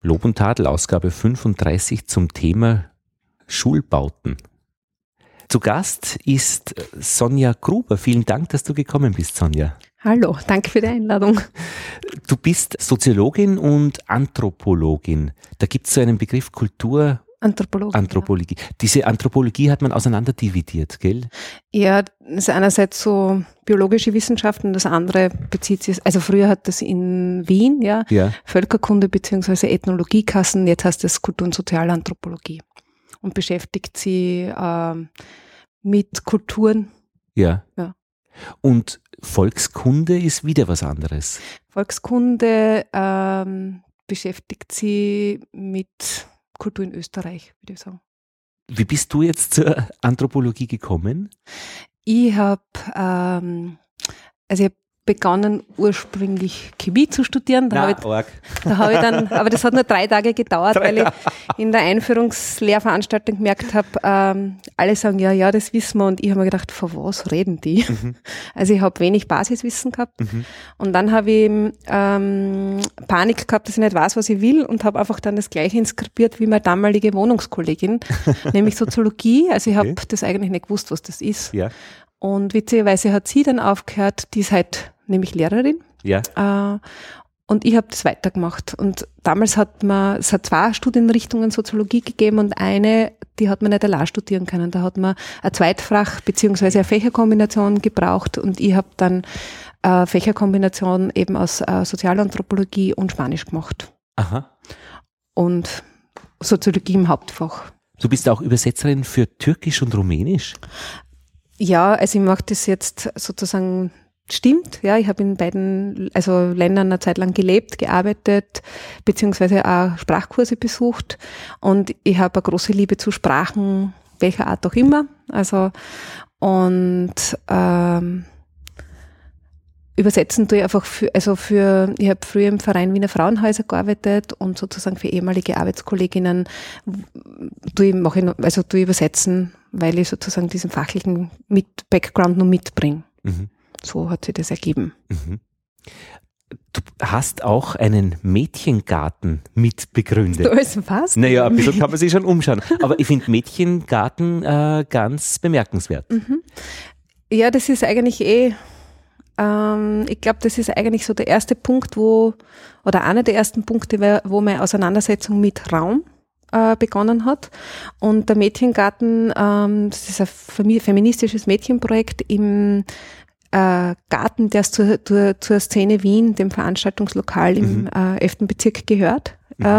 Lob und Tadel, Ausgabe 35 zum Thema Schulbauten. Zu Gast ist Sonja Gruber. Vielen Dank, dass du gekommen bist, Sonja. Hallo, danke für die Einladung. Du bist Soziologin und Anthropologin. Da gibt es so einen Begriff Anthropologie. Ja. Diese Anthropologie hat man auseinanderdividiert, gell? Ja, das ist einerseits so biologische Wissenschaften, das andere bezieht sich, also früher hat das in Wien, ja. Völkerkunde bzw. Ethnologie geheißen, jetzt heißt das Kultur- und Sozialanthropologie und beschäftigt sie mit Kulturen. Ja. Und Volkskunde ist wieder was anderes. Volkskunde beschäftigt sie mit Kultur in Österreich, würde ich sagen. Wie bist du jetzt zur Anthropologie gekommen? Ich habe begonnen ursprünglich Chemie zu studieren. Da habe ich dann, aber das hat nur 3 Tage gedauert, weil ich in der Einführungslehrveranstaltung gemerkt habe, alle sagen, ja, das wissen wir, und ich habe mir gedacht, von was reden die? Also ich habe wenig Basiswissen gehabt und dann habe ich Panik gehabt, dass ich nicht weiß, was ich will, und habe einfach dann das Gleiche inskribiert wie meine damalige Wohnungskollegin, nämlich Soziologie. Also ich habe das eigentlich nicht gewusst, was das ist. Ja. Und witzigerweise hat sie dann aufgehört, die ist halt nämlich Lehrerin. Ja. Und ich habe das weitergemacht. Und damals es hat 2 Studienrichtungen Soziologie gegeben und eine, die hat man nicht allein studieren können. Da hat man ein Zweitfach bzw. eine Fächerkombination gebraucht, und ich habe dann Fächerkombination eben aus Sozialanthropologie und Spanisch gemacht. Aha. Und Soziologie im Hauptfach. Du bist auch Übersetzerin für Türkisch und Rumänisch? Ja, also ich mache das jetzt sozusagen, stimmt, ja, ich habe in beiden Ländern eine Zeit lang gelebt, gearbeitet, beziehungsweise auch Sprachkurse besucht, und ich habe eine große Liebe zu Sprachen, welcher Art auch immer, übersetzen tue ich einfach ich habe früher im Verein Wiener Frauenhäuser gearbeitet, und sozusagen für ehemalige Arbeitskolleginnen tue ich übersetzen, weil ich sozusagen diesen fachlichen Background nur mitbringe. So hat sich das ergeben. Du hast auch einen Mädchengarten mitbegründet. Du hast was? Naja, ein bisschen kann man sich schon umschauen. Aber ich finde Mädchengarten ganz bemerkenswert. Ja, das ist eigentlich ich glaube, das ist eigentlich so der erste Punkt, einer der ersten Punkte, wo meine Auseinandersetzung mit Raum begonnen hat. Und der Mädchengarten, das ist ein feministisches Mädchenprojekt im Garten, der zur Szene Wien, dem Veranstaltungslokal im 11. Bezirk gehört.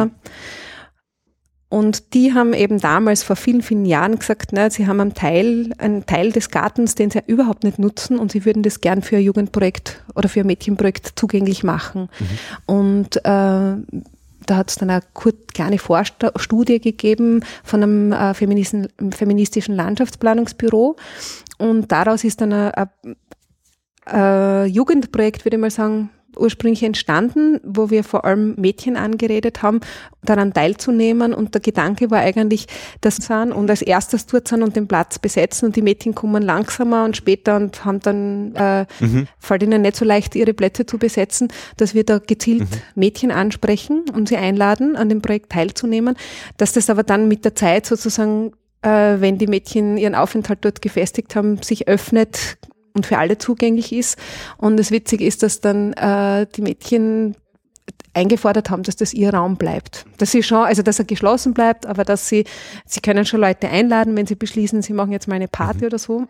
Und die haben eben damals vor vielen, vielen Jahren gesagt, sie haben einen Teil des Gartens, den sie überhaupt nicht nutzen, und sie würden das gern für ein Jugendprojekt oder für ein Mädchenprojekt zugänglich machen. Und da hat es dann eine kleine Vorstudie gegeben von einem feministischen Landschaftsplanungsbüro, und daraus ist dann ein Jugendprojekt, würde ich mal sagen, ursprünglich entstanden, wo wir vor allem Mädchen angeredet haben, daran teilzunehmen, und der Gedanke war eigentlich, dass sie sind und als erstes dort sind und den Platz besetzen, und die Mädchen kommen langsamer und später und haben dann, fällt ihnen nicht so leicht, ihre Plätze zu besetzen, dass wir da gezielt Mädchen ansprechen und sie einladen, an dem Projekt teilzunehmen, dass das aber dann mit der Zeit sozusagen, wenn die Mädchen ihren Aufenthalt dort gefestigt haben, sich öffnet und für alle zugänglich ist. Und das Witzige ist, dass dann die Mädchen eingefordert haben, dass das ihr Raum bleibt. Dass er geschlossen bleibt, aber dass sie können schon Leute einladen, wenn sie beschließen, sie machen jetzt mal eine Party oder so.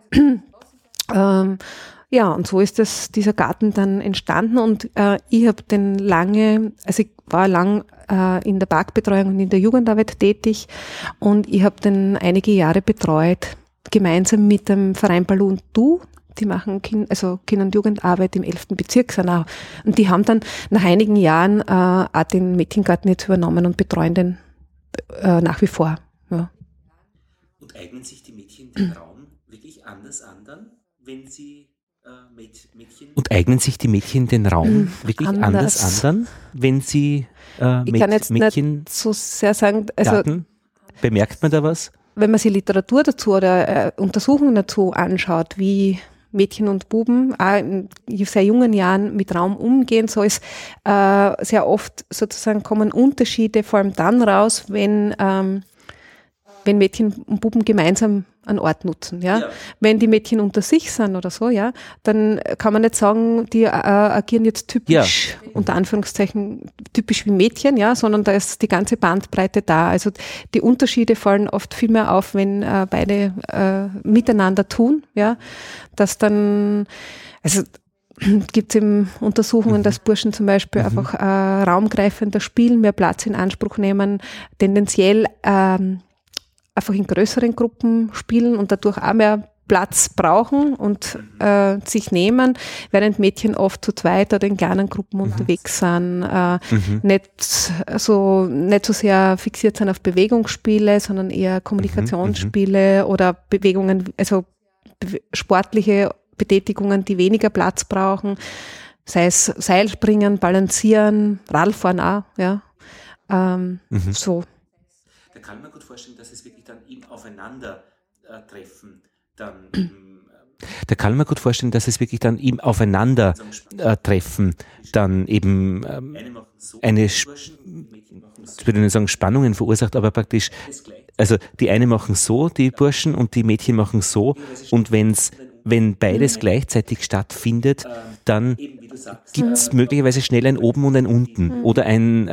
Ja, und so ist dieser Garten dann entstanden, und ich habe ich war lang in der Parkbetreuung und in der Jugendarbeit tätig, und ich habe den einige Jahre betreut, gemeinsam mit dem Verein Balou und Du. Die machen Kinder- und Jugendarbeit im 11. Bezirk. Und die haben dann nach einigen Jahren auch den Mädchengarten jetzt übernommen und betreuen den nach wie vor. Ja. Und eignen sich die Mädchen den Raum wirklich anders an dann, wenn sie Mädchen... Und eignen sich die Mädchen den Raum wirklich anders an, wenn sie ich kann jetzt Mädchen nicht so sehr sagen, Garten? Bemerkt man da was? Wenn man sich Literatur dazu oder Untersuchungen dazu anschaut, wie Mädchen und Buben auch in sehr jungen Jahren mit Raum umgehen, so ist sehr oft sozusagen kommen Unterschiede vor allem dann raus, wenn Mädchen und Buben gemeinsam einen Ort nutzen, ja. Wenn die Mädchen unter sich sind oder so, ja, dann kann man nicht sagen, die agieren jetzt typisch, unter Anführungszeichen, typisch wie Mädchen, ja, sondern da ist die ganze Bandbreite da. Also die Unterschiede fallen oft viel mehr auf, wenn beide miteinander tun, ja, dass dann, also gibt es eben Untersuchungen, dass Burschen zum Beispiel einfach raumgreifender spielen, mehr Platz in Anspruch nehmen, tendenziell einfach in größeren Gruppen spielen und dadurch auch mehr Platz brauchen und sich nehmen, während Mädchen oft zu zweit oder in kleinen Gruppen unterwegs sind, nicht so sehr fixiert sind auf Bewegungsspiele, sondern eher Kommunikationsspiele oder Bewegungen, also sportliche Betätigungen, die weniger Platz brauchen, sei es Seilspringen, Balancieren, Radfahren auch, ja, so. Da kann man gut vorstellen, dass es wirklich dann im Aufeinandertreffen dann eben eine, ich würde nicht sagen Spannungen verursacht, aber praktisch, also die eine machen so, die Burschen, und die Mädchen machen so, und wenn beides gleichzeitig stattfindet, dann gibt es möglicherweise schnell ein Oben und ein Unten oder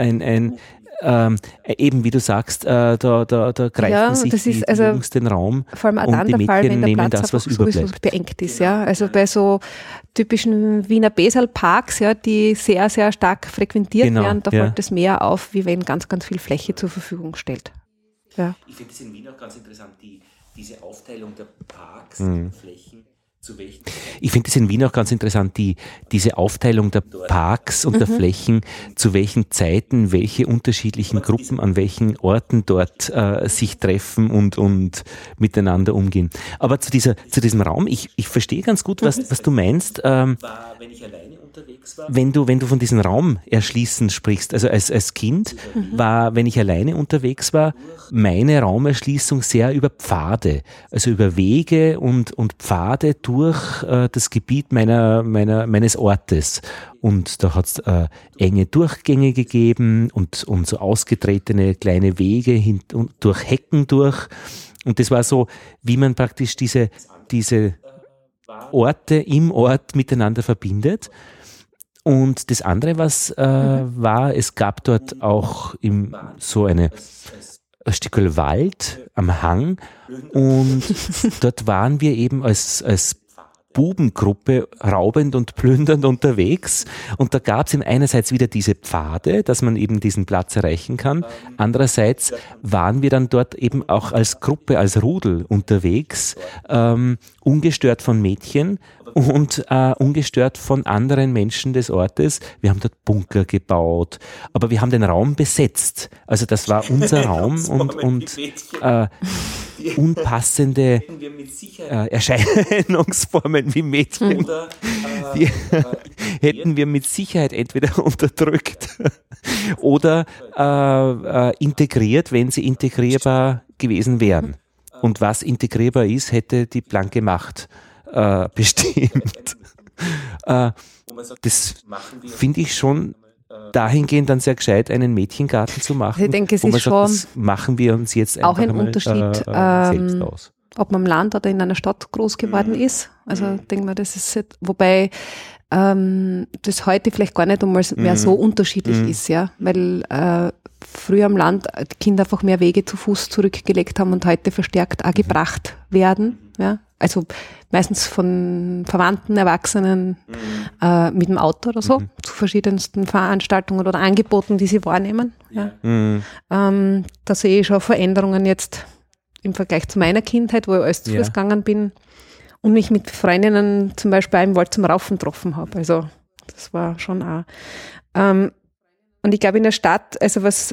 eben wie du sagst, da greifen sich die Jungs den Raum, vor allem und die Mädchen nehmen das, was überbleibt. Sowieso beengt ist, ja. Also bei so typischen Wiener Besalparks, ja, die sehr, sehr stark frequentiert werden, da fällt es mehr auf, wie wenn ganz, ganz viel Fläche zur Verfügung stellt. Ja. Ich finde es in Wien auch ganz interessant, diese Aufteilung der Parks und Flächen. Ich finde es in Wien auch ganz interessant, diese Aufteilung der Parks und der Flächen, zu welchen Zeiten welche unterschiedlichen Gruppen an welchen Orten dort sich treffen und miteinander umgehen. Aber zu diesem Raum, ich verstehe ganz gut, was du meinst. Wenn ich alleine unterwegs war, wenn du von diesem Raum erschließen sprichst, also als Kind war, wenn ich alleine unterwegs war, meine Raumerschließung sehr über Pfade, also über Wege und Pfade durch das Gebiet meines Ortes. Und da hat es enge Durchgänge gegeben und so ausgetretene kleine Wege durch Hecken durch. Und das war so, wie man praktisch diese Orte im Ort miteinander verbindet. Und das andere, was war, es gab dort auch so ein Stückel Wald am Hang, und dort waren wir eben als Bubengruppe raubend und plündernd unterwegs, und da gab es eben einerseits wieder diese Pfade, dass man eben diesen Platz erreichen kann, andererseits waren wir dann dort eben auch als Gruppe, als Rudel unterwegs, ungestört von Mädchen und ungestört von anderen Menschen des Ortes. Wir haben dort Bunker gebaut, aber wir haben den Raum besetzt. Also das war unser Raum, und unpassende Erscheinungsformen wie Mädchen, die hätten wir mit Sicherheit entweder unterdrückt oder integriert, wenn sie integrierbar gewesen wären. Und was integrierbar ist, hätte die blanke Macht bestimmt. Das finde ich schon dahingehend dann sehr gescheit, einen Mädchengarten zu machen. Ich denke, es ist schon, das machen wir uns jetzt auch einfach ein Unterschied, selbst aus. Ob man im Land oder in einer Stadt groß geworden ist. Also denke mal, das ist, wobei das heute vielleicht gar nicht einmal mehr so unterschiedlich ist, ja, weil früher am Land die Kinder einfach mehr Wege zu Fuß zurückgelegt haben und heute verstärkt auch gebracht werden, ja. Also meistens von Verwandten, Erwachsenen mit dem Auto oder so, zu verschiedensten Veranstaltungen oder Angeboten, die sie wahrnehmen. Ja. Da sehe ich schon Veränderungen jetzt im Vergleich zu meiner Kindheit, wo ich alles zu Fuß gegangen bin und mich mit Freundinnen zum Beispiel auch im Wald zum Raufen getroffen habe. Also das war schon auch. Und ich glaube in der Stadt, also was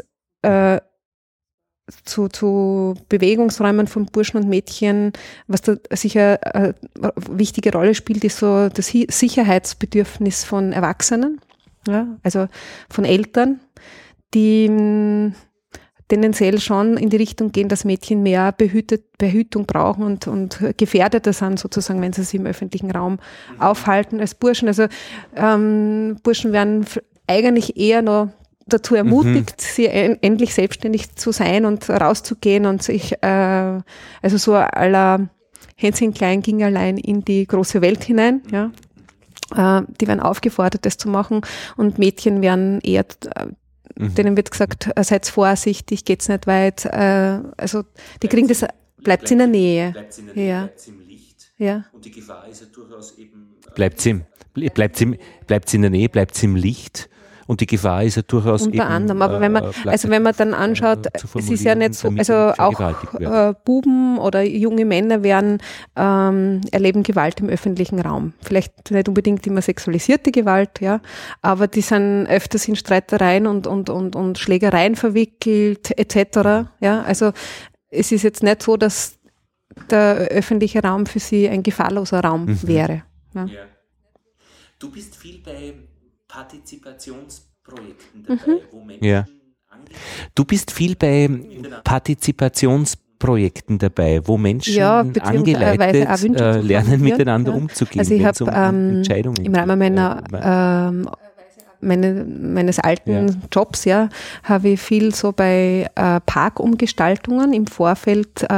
zu Bewegungsräumen von Burschen und Mädchen, was da sicher eine wichtige Rolle spielt, ist so das Sicherheitsbedürfnis von Erwachsenen, ja, also von Eltern, die tendenziell schon in die Richtung gehen, dass Mädchen mehr Behütung brauchen und gefährdeter sind sozusagen, wenn sie sich im öffentlichen Raum aufhalten als Burschen. Also Burschen werden eigentlich eher noch dazu ermutigt, sie endlich selbstständig zu sein und rauszugehen und sich, also so à la Hänschen klein ging allein in die große Welt hinein, ja. Die werden aufgefordert, das zu machen, und Mädchen werden eher, denen wird gesagt, seid vorsichtig, geht's nicht weit, also die kriegen das, bleibt in der Nähe. Bleibt in der Nähe, bleibt im Licht. Ja. Und die Gefahr ist ja durchaus eben... Bleibt in der Nähe, bleibt im Licht. Und die Gefahr ist ja durchaus unter anderem, aber wenn man dann anschaut, es ist ja nicht so, also auch Buben oder junge Männer erleben Gewalt im öffentlichen Raum. Vielleicht nicht unbedingt immer sexualisierte Gewalt, ja, aber die sind öfters in Streitereien und Schlägereien verwickelt, etc. Ja, also es ist jetzt nicht so, dass der öffentliche Raum für sie ein gefahrloser Raum wäre. Ja. Ja. Du bist viel bei Partizipationsprojekten dabei, wo Menschen Du bist viel bei Partizipationsprojekten dabei, wo Menschen angeleitet lernen, miteinander umzugehen. Also ich habe im Rahmen meines alten Jobs, habe ich viel so bei Parkumgestaltungen im Vorfeld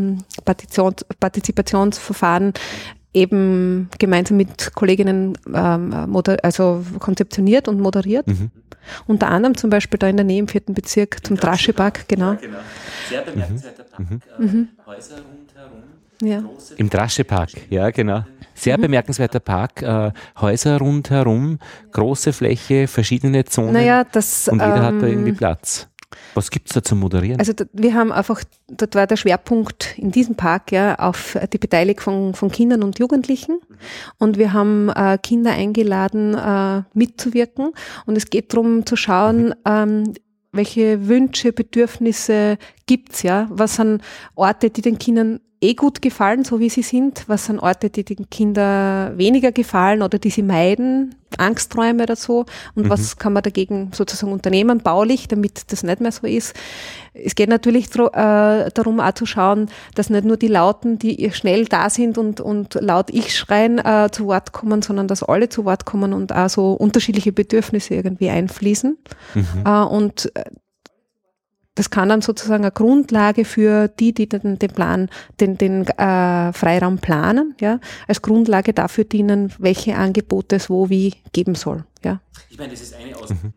Partizipationsverfahren eben gemeinsam mit Kolleginnen also konzeptioniert und moderiert. Unter anderem zum Beispiel da in der Nähe im 4. Bezirk zum Draschepark, genau. Ja, genau. Sehr bemerkenswerter Park, Häuser rundherum. Ja. Im Draschepark, ja genau. Sehr bemerkenswerter Park, Häuser rundherum, große Fläche, verschiedene Zonen, und jeder hat da irgendwie Platz. Was gibt es da zum Moderieren? Also wir haben einfach, dort war der Schwerpunkt in diesem Park auf die Beteiligung von Kindern und Jugendlichen, und wir haben Kinder eingeladen, mitzuwirken, und es geht darum zu schauen, welche Wünsche, Bedürfnisse gibt's, was sind Orte, die den Kindern gut gefallen, so wie sie sind, was sind Orte, die den Kindern weniger gefallen oder die sie meiden, Angsträume oder so, und was kann man dagegen sozusagen unternehmen, baulich, damit das nicht mehr so ist. Es geht natürlich darum auch zu schauen, dass nicht nur die Lauten, die schnell da sind und laut Ich schreien, zu Wort kommen, sondern dass alle zu Wort kommen und auch so unterschiedliche Bedürfnisse irgendwie einfließen. Und das kann dann sozusagen eine Grundlage für die den Plan, den Freiraum planen, als Grundlage dafür dienen, welche Angebote es wo wie geben soll. Ja. Ich meine, das ist eine Auswirkung.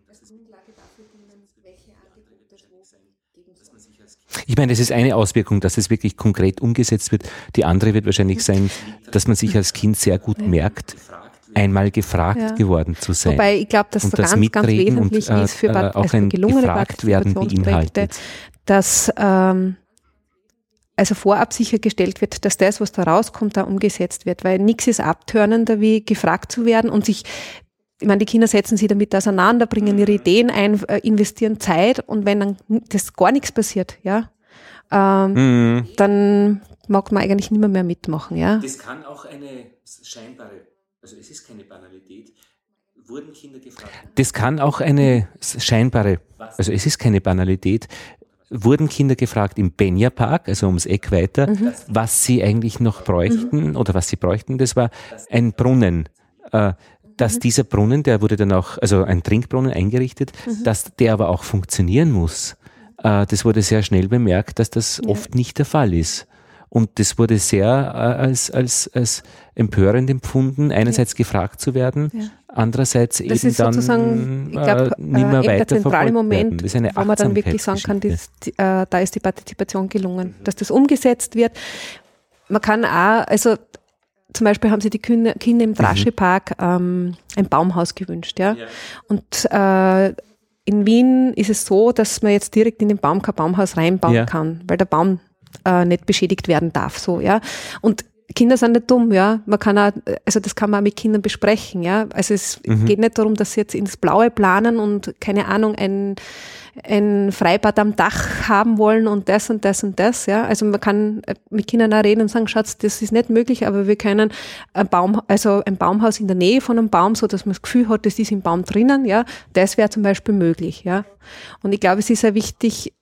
Ich meine, das ist eine Auswirkung, dass es wirklich konkret umgesetzt wird. Die andere wird wahrscheinlich sein, dass man sich als Kind sehr gut merkt, einmal gefragt geworden zu sein. Wobei ich glaube, dass das ganz wesentlich ist für auch ein gelungene gefragt werden beinhaltet, dass also vorab sichergestellt wird, dass das, was da rauskommt, da umgesetzt wird, weil nichts ist abtörnender, wie gefragt zu werden, und ich meine, die Kinder setzen sich damit auseinander, bringen ihre Ideen ein, investieren Zeit, und wenn dann das gar nichts passiert, dann mag man eigentlich nicht mehr mitmachen. Ja. Das kann auch eine scheinbare, also es ist keine Banalität, wurden Kinder gefragt. Das kann auch eine scheinbare, also es ist keine Banalität, wurden Kinder gefragt im Benja-Park, also ums Eck weiter, was sie eigentlich noch bräuchten oder was sie bräuchten. Das war ein Brunnen. Dass dieser Brunnen, der wurde dann auch, also ein Trinkbrunnen eingerichtet, dass der aber auch funktionieren muss. Das wurde sehr schnell bemerkt, dass das oft nicht der Fall ist. Und das wurde sehr als empörend empfunden, einerseits gefragt zu werden, andererseits das eben dann ich glaub, nicht mehr weiter der zentrale Moment, das ist eine wo man dann wirklich sagen kann, da ist die Partizipation gelungen, dass das umgesetzt wird. Man kann auch, also zum Beispiel haben sich die Kinder im Draschepark ein Baumhaus gewünscht. Ja? Und in Wien ist es so, dass man jetzt direkt in den Baum kein Baumhaus reinbauen kann, weil der Baum nicht beschädigt werden darf. So, ja? Und Kinder sind nicht dumm, ja. Man kann auch, also das kann man auch mit Kindern besprechen, ja. Also es geht nicht darum, dass sie jetzt ins Blaue planen und keine Ahnung, ein Freibad am Dach haben wollen und das und das und das, ja. Also man kann mit Kindern auch reden und sagen, Schatz, das ist nicht möglich, aber wir können ein Baumhaus in der Nähe von einem Baum, so dass man das Gefühl hat, das ist im Baum drinnen, ja. Das wäre zum Beispiel möglich, ja. Und ich glaube, es ist sehr wichtig,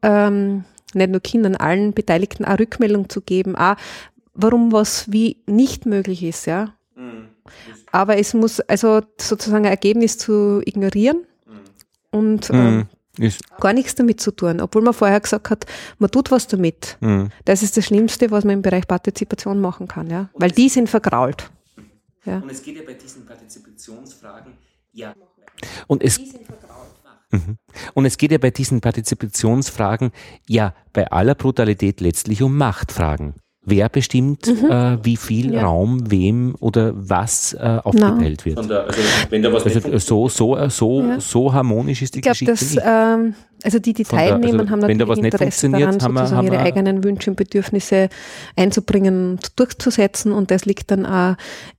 nicht nur Kindern, allen Beteiligten eine Rückmeldung zu geben, auch warum was wie nicht möglich ist, ja. Aber es muss also sozusagen ein Ergebnis zu ignorieren und gar nichts damit zu tun, obwohl man vorher gesagt hat, man tut was damit. Das ist das Schlimmste, was man im Bereich Partizipation machen kann, ja, weil die sind vergrault. Ja. Und es geht ja bei diesen Partizipationsfragen und es geht ja bei diesen Partizipationsfragen bei aller Brutalität letztlich um Machtfragen. Wer bestimmt, wie viel Raum wem oder was aufgeteilt wird? Wenn da was so harmonisch ist die Geschichte nicht. Also die teilnehmen, haben natürlich Interesse daran, sozusagen ihre eigenen Wünsche und Bedürfnisse einzubringen und durchzusetzen, und das liegt dann auch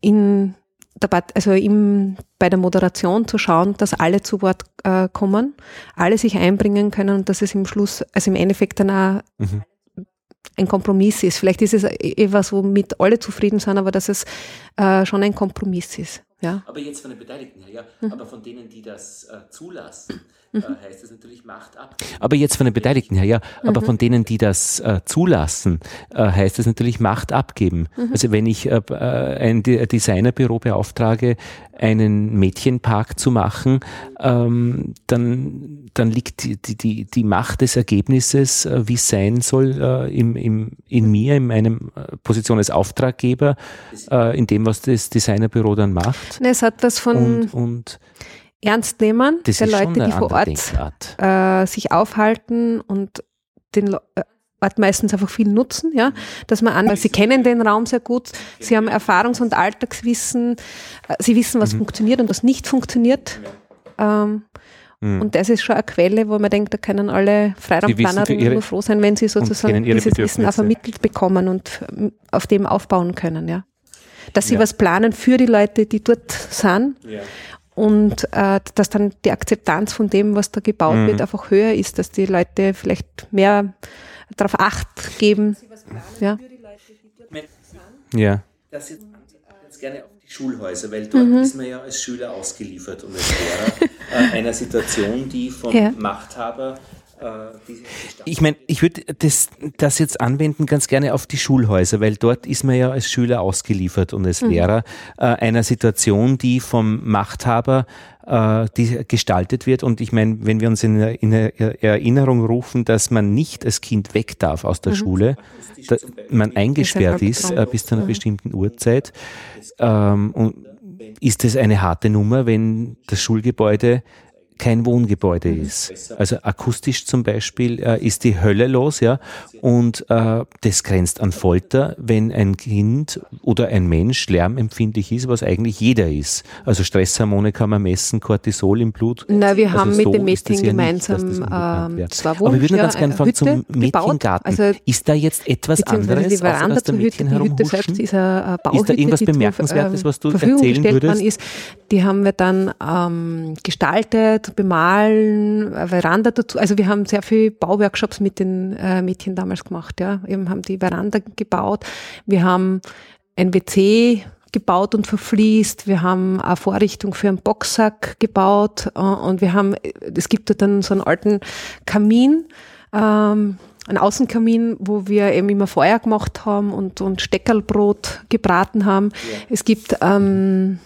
bei der Moderation zu schauen, dass alle zu Wort kommen, alle sich einbringen können und dass es im Schluss, also im Endeffekt dann auch ein Kompromiss ist. Vielleicht ist es etwas, womit alle zufrieden sind, aber dass es schon ein Kompromiss ist. Ja. Aber jetzt von den Beteiligten her, aber von denen, die das zulassen, heißt das natürlich Macht ab. Aber jetzt von den Beteiligten her, aber von denen, die das zulassen, heißt das natürlich Macht abgeben. Also wenn ich ein Designerbüro beauftrage, einen Mädchenpark zu machen, dann liegt die Macht des Ergebnisses, wie es sein soll, in mir, in meinem Position als Auftraggeber, in dem, was das Designerbüro dann macht. Es hat was von und ernst nehmen der Leute, die vor Ort sich aufhalten und den Ort meistens einfach viel nutzen, ja, dass man sie kennen den Raum sehr gut, sie haben Erfahrungs- und Alltagswissen, sie wissen, was funktioniert und was nicht funktioniert. Und das ist schon eine Quelle, wo man denkt, da können alle Freiraumplanerinnen nur froh sein, wenn sie sozusagen dieses Wissen auch vermittelt bekommen und auf dem aufbauen können, ja. Dass sie was planen für die Leute, die dort sind. Ja. Und dass dann die Akzeptanz von dem, was da gebaut wird, einfach höher ist, dass die Leute vielleicht mehr darauf Acht geben. Ja. Das jetzt ganz gerne auf die Schulhäuser, weil dort ist man ja als Schüler ausgeliefert und als Lehrer einer Situation, die vom Machthaber ich meine, ich würde das jetzt anwenden ganz gerne auf die Schulhäuser, weil dort ist man ja als Schüler ausgeliefert und als Lehrer einer Situation, die vom Machthaber die gestaltet wird. Und ich meine, wenn wir uns in Erinnerung rufen, dass man nicht als Kind weg darf aus der Schule, dass man eingesperrt ist bis zu einer bestimmten Uhrzeit, und ist es eine harte Nummer, wenn das Schulgebäude kein Wohngebäude ist. Also akustisch zum Beispiel ist die Hölle los, ja, und das grenzt an Folter, wenn ein Kind oder ein Mensch lärmempfindlich ist, was eigentlich jeder ist. Also Stresshormone kann man messen, Cortisol im Blut. Na, wir haben mit dem Mädchen gemeinsam zwar aber wir würden ganz gerne fragen zum Mädchengarten. Also, ist da jetzt etwas anderes, die Veranda zur Hütte, die Hütte selbst ist eine Bauhütte, ist da irgendwas Bemerkenswertes, was du erzählen würdest? Die haben wir dann gestaltet, bemalen, eine Veranda dazu. Also wir haben sehr viele Bauworkshops mit den Mädchen damals gemacht. Ja, wir haben die Veranda gebaut. Wir haben ein WC gebaut und verfließt. Wir haben eine Vorrichtung für einen Boxsack gebaut und es gibt da dann so einen alten Kamin, einen Außenkamin, wo wir eben immer Feuer gemacht haben und Steckerlbrot gebraten haben. Ja. Es gibt ein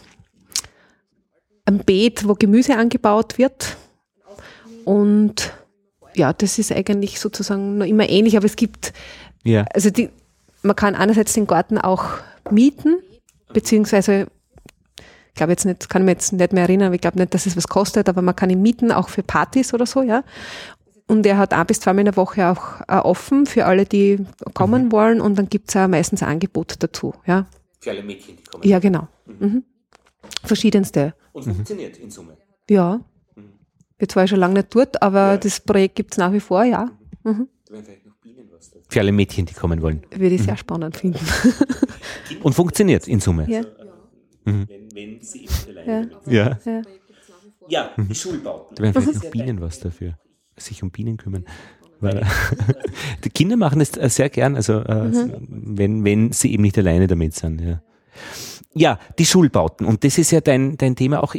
Beet, wo Gemüse angebaut wird. Und ja, das ist eigentlich sozusagen noch immer ähnlich, aber es gibt, also man kann einerseits den Garten auch mieten, beziehungsweise, ich glaube jetzt nicht, kann ich mich jetzt nicht mehr erinnern, aber ich glaube nicht, dass es was kostet, aber man kann ihn mieten, auch für Partys oder so, ja. Und er hat 1 bis 2 Mal in der Woche auch offen für alle, die kommen wollen, und dann gibt es auch meistens ein Angebot dazu, ja. Für alle Mädchen, die kommen. Ja, genau. Verschiedenste. Und funktioniert in Summe? Ja. Bin zwar schon lange nicht dort, aber das Projekt gibt es nach wie vor, ja. Da wären vielleicht noch Bienen was dafür. Für alle Mädchen, die kommen wollen. Würde ich sehr spannend finden. Und funktioniert in Summe? Ja. Wenn sie eben alleine sind. Ja, die Schulbauten. Da wären vielleicht noch Bienen was dafür. Sich um Bienen kümmern. Weil, die Kinder machen es sehr gern, also wenn sie eben nicht alleine damit sind. Ja, die Schulbauten. Und das ist ja dein Thema auch. Ich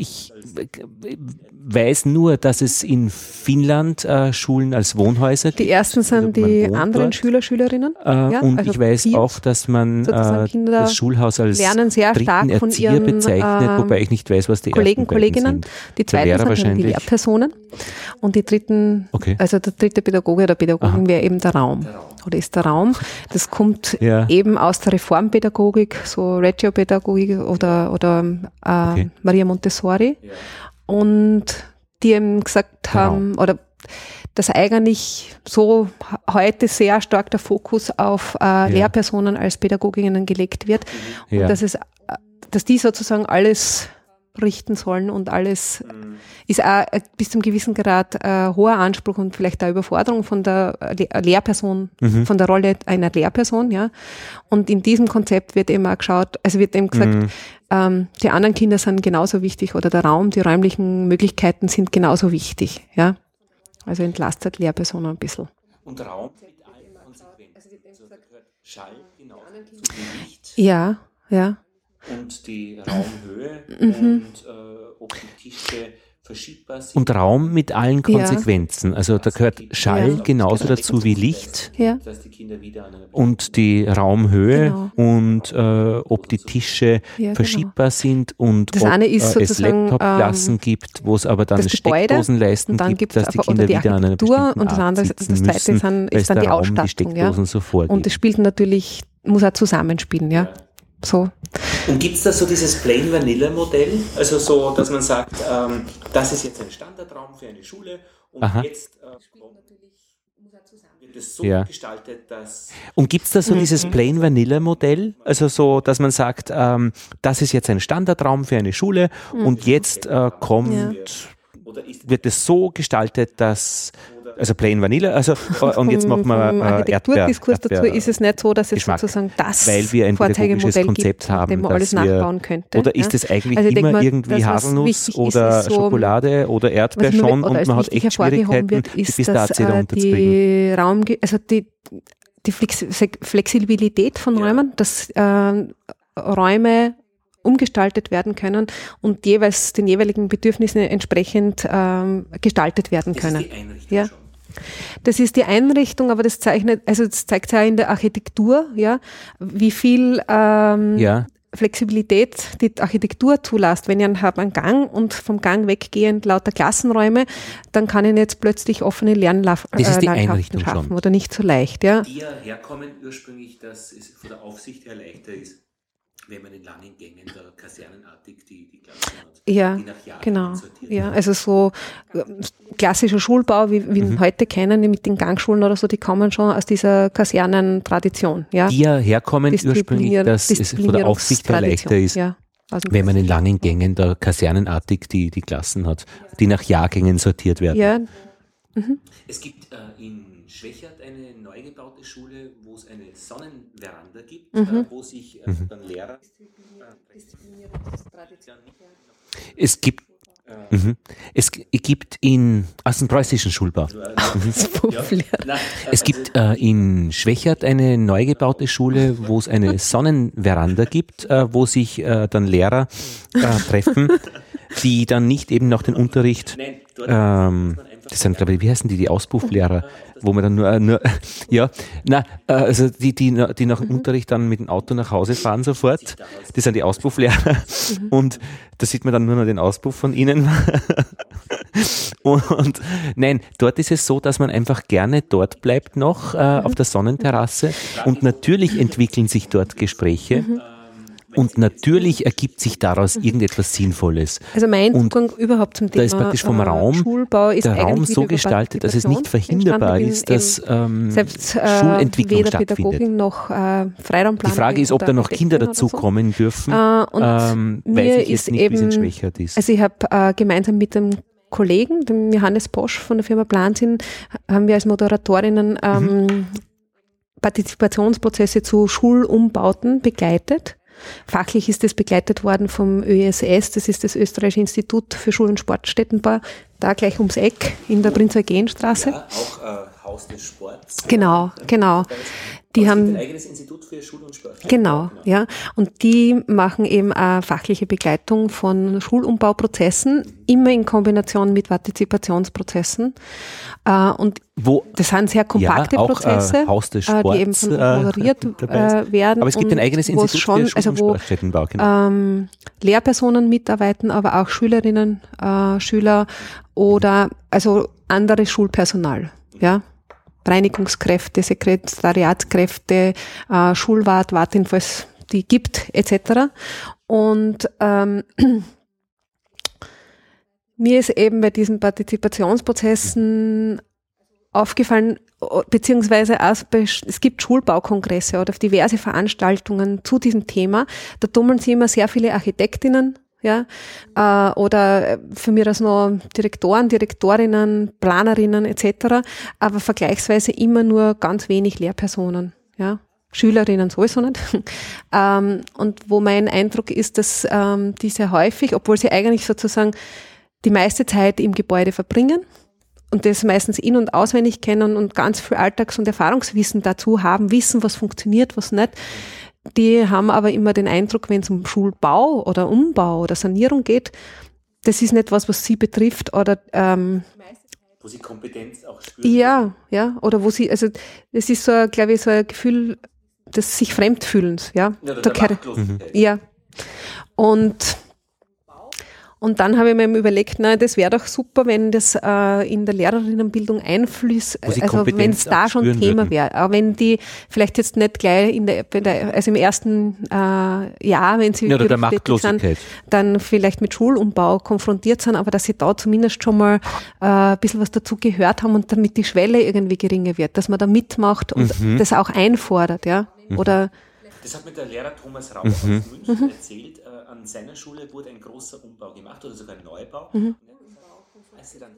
weiß nur, dass es in Finnland Schulen als Wohnhäuser gibt. Die ersten sind die anderen Schüler, Schülerinnen. Und also ich weiß auch, dass man das Schulhaus als dritten Erzieher bezeichnet, wobei ich nicht weiß, was die Kollegen, ersten Kolleginnen. sind. Die zweiten sind die Lehrpersonen. Und die dritten, also der dritte Pädagoge oder Pädagogin wäre eben der Raum. Oder ist der Raum. Das kommt eben aus der Reformpädagogik, so Reggio-Pädagogik oder Maria Montessori. Und die eben gesagt haben, oder dass eigentlich so heute sehr stark der Fokus auf Lehrpersonen als Pädagoginnen gelegt wird. Und dass die sozusagen alles richten sollen und alles ist auch bis zum gewissen Grad hoher Anspruch und vielleicht auch Überforderung von der Lehrperson, von der Rolle einer Lehrperson, ja. Und in diesem Konzept wird eben auch geschaut, also wird eben gesagt, die anderen Kinder sind genauso wichtig oder der Raum, die räumlichen Möglichkeiten sind genauso wichtig, ja. Also entlastet Lehrpersonen ein bisschen. Und Raum mit allen Konsequenzen. Also Schall genauso wie Licht. Ja. Und die Raumhöhe und ob die Tische verschiebbar sind. Und Raum mit allen Konsequenzen. Also da gehört Schall genauso dazu wie Licht. Dass die Kinder wieder und die Raumhöhe und ob die Tische verschiebbar sind und das ob eine ist es Laptop-Klassen gibt, wo es aber dann Steckdosenleisten gibt, dass die Kinder wieder an einer bestimmten und das andere, Art sitzen das zweite müssen, ist dann die Raum Ausstattung. Die Steckdosen so vorgibt. Und das spielt natürlich, muss auch zusammenspielen, ja. So. Und gibt es da so dieses Plain Vanilla Modell? Also so, dass man sagt, das ist jetzt ein Standardraum für eine Schule und jetzt wird es so gestaltet, dass... Und gibt es da so dieses Plain Vanilla Modell? Also so, dass man sagt, das ist jetzt ein Standardraum für eine Schule und jetzt wird es so gestaltet, dass... Also Plain Vanilla, also und jetzt machen wir Architekturdiskurs dazu ist es nicht so, dass es sozusagen das weil wir ein pädagogisches Konzept gibt, haben, dem man alles nachbauen könnte. Oder ist es eigentlich immer irgendwie Haselnuss oder Schokolade oder Erdbeer schon und man hat echt Schwierigkeiten, die Pistazie da unterzubringen? Die Flexibilität von Räumen, dass Räume umgestaltet werden können und jeweils den jeweiligen Bedürfnissen entsprechend gestaltet werden können. Das ist die Einrichtung, aber das zeigt es ja in der Architektur, ja, wie viel Flexibilität die Architektur zulässt. Wenn ich einen Gang und vom Gang weggehend lauter Klassenräume, dann kann ich jetzt plötzlich offene Lernlandschaften schaffen oder nicht so leicht. Ja. Die herkommen ursprünglich, dass es von der Aufsicht her leichter ist, wenn man in langen Gängen der kasernenartig die Klassen hat. Ja, die nach Jahren genau. Ja, also so klassischer Schulbau, wie wir ihn heute kennen, mit den Gangschulen oder so, die kommen schon aus dieser Kasernentradition. Ja. Die ja herkommen ursprünglich, dass es von der Aufsicht her leichter ist, wenn man in langen Gängen der kasernenartig die Klassen hat, die nach Jahrgängen sortiert werden. Ja. Es gibt in Schwächert eine neu gebaute Schule, wo es eine Sonnenveranda gibt, wo sich dann Lehrer... Es gibt aus dem preußischen Schulbau. Es gibt in Schwächert eine neu gebaute Schule, wo es eine Sonnenveranda gibt, wo sich dann Lehrer treffen, die dann nicht eben nach dem Unterricht, das sind, glaube ich, wie heißen die Auspufflehrer, wo man dann die nach dem Unterricht dann mit dem Auto nach Hause fahren sofort, das sind die Auspufflehrer und da sieht man dann nur noch den Auspuff von ihnen. Und nein, dort ist es so, dass man einfach gerne dort bleibt noch auf der Sonnenterrasse und natürlich entwickeln sich dort Gespräche. Und natürlich ergibt sich daraus irgendetwas Sinnvolles. Also mein Zugang überhaupt zum Thema da ist praktisch vom Raum, Schulbau ist der Raum so gestaltet, dass es nicht verhinderbar ist, dass Schulentwicklung stattfindet. Noch, Freiraumplanung die Frage ist, ob da noch Kinder dazukommen dürfen, weiß ich jetzt nicht, wie es in Schwächert ist. Also ich habe gemeinsam mit dem Kollegen, dem Johannes Bosch von der Firma Plansinn, haben wir als Moderatorinnen Partizipationsprozesse zu Schulumbauten begleitet. Fachlich ist das begleitet worden vom ÖSS, das ist das Österreichische Institut für Schul- und Sportstättenbau, da gleich ums Eck in der Prinz-Eugen-Straße. Ja, auch Haus des Sports. Genau. Die haben ein eigenes Institut für Schul- und Sport. Genau, ja. Und die machen eben eine fachliche Begleitung von Schulumbauprozessen, immer in Kombination mit Partizipationsprozessen. Und das sind sehr kompakte Prozesse, Haus des Sports, die eben von moderiert werden. Aber es gibt ein eigenes Institut für Schul- und Sportstättenbau. Genau. Lehrpersonen mitarbeiten, aber auch Schülerinnen, Schüler oder also anderes Schulpersonal, ja. Reinigungskräfte, Sekretariatskräfte, Schulwart, Wartin, falls die gibt, etc. Und mir ist eben bei diesen Partizipationsprozessen aufgefallen, beziehungsweise es gibt Schulbaukongresse oder diverse Veranstaltungen zu diesem Thema. Da tummeln sich immer sehr viele Architektinnen, ja, oder für mich das noch Direktoren, Direktorinnen, Planerinnen etc., aber vergleichsweise immer nur ganz wenig Lehrpersonen, ja, Schülerinnen sowieso nicht. Und wo mein Eindruck ist, dass die sehr häufig, obwohl sie eigentlich sozusagen die meiste Zeit im Gebäude verbringen und das meistens in- und auswendig kennen und ganz viel Alltags- und Erfahrungswissen dazu haben, wissen, was funktioniert, was nicht. Die haben aber immer den Eindruck, wenn es um Schulbau oder Umbau oder Sanierung geht, das ist nicht was sie betrifft oder wo sie Kompetenz auch spüren. Ja, oder wo sie, also das ist so, glaube ich, so ein Gefühl des sich Fremdfühlens, ja. Oder der Machtlosigkeit. Ja. Und dann habe ich mir überlegt, das wäre doch super, wenn das in der Lehrerinnenbildung einfließt, also wenn es da schon Thema wäre. Aber wenn die vielleicht jetzt nicht gleich also im ersten Jahr, wenn sie der Machtlosigkeit sind, dann vielleicht mit Schulumbau konfrontiert sind, aber dass sie da zumindest schon mal ein bisschen was dazu gehört haben und damit die Schwelle irgendwie geringer wird, dass man da mitmacht und das auch einfordert, ja. Oder das hat mir der Lehrer Thomas Rau aus München erzählt. An seiner Schule wurde ein großer Umbau gemacht oder sogar ein Neubau. Als sie dann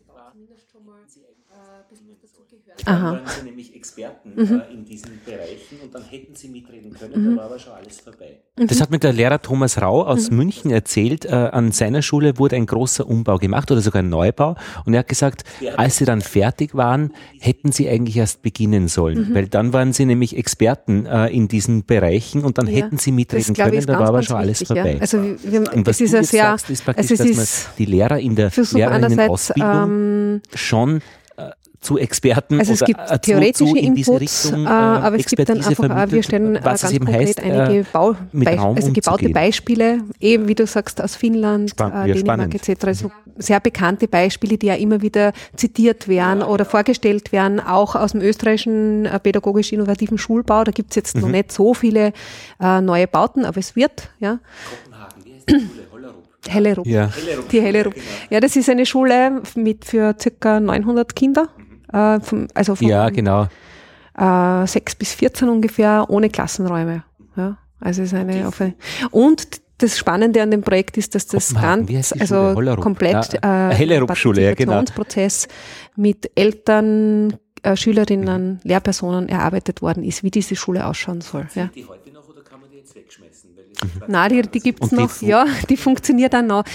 waren sie nämlich Experten in diesen Bereichen und dann hätten sie mitreden können, da war aber schon alles vorbei. Das hat mir der Lehrer Thomas Rau aus München erzählt. An seiner Schule wurde ein großer Umbau gemacht oder sogar ein Neubau und er hat gesagt, als sie dann fertig waren, hätten sie eigentlich erst beginnen sollen, weil dann waren sie nämlich Experten in diesen Bereichen und dann hätten sie mitreden können, da war aber schon alles vorbei. Ja. Also und was du jetzt sagst, ist praktisch, dass man die Lehrer in der Lehrerinnenausbildung schon zu Experten also es gibt theoretische in diese Richtung, aber es gibt dann einfach auch, wir stellen ganz konkret einige gebaute Beispiele, eben wie du sagst, aus Finnland, Dänemark etc. Also sehr bekannte Beispiele, die ja immer wieder zitiert werden oder vorgestellt werden, auch aus dem österreichischen pädagogisch innovativen Schulbau. Da gibt es jetzt noch nicht so viele neue Bauten, aber es wird. Ja. Kopenhagen, wie heißt die Schule? Hellerup. Ja. Die Hellerup. Genau. Ja, das ist eine Schule für ca. 900 Kinder. Also von 6 bis 14 ungefähr, ohne Klassenräume. Ja, also ist eine offene. Und das Spannende an dem Projekt ist, dass das ganz, also komplett Partizipationsprozess mit Eltern, Schülerinnen, Lehrpersonen erarbeitet worden ist, wie diese Schule ausschauen soll. Ja. Die heute noch oder kann man die jetzt wegschmeißen? Nein, die gibt es noch. Ja, die funktioniert auch noch.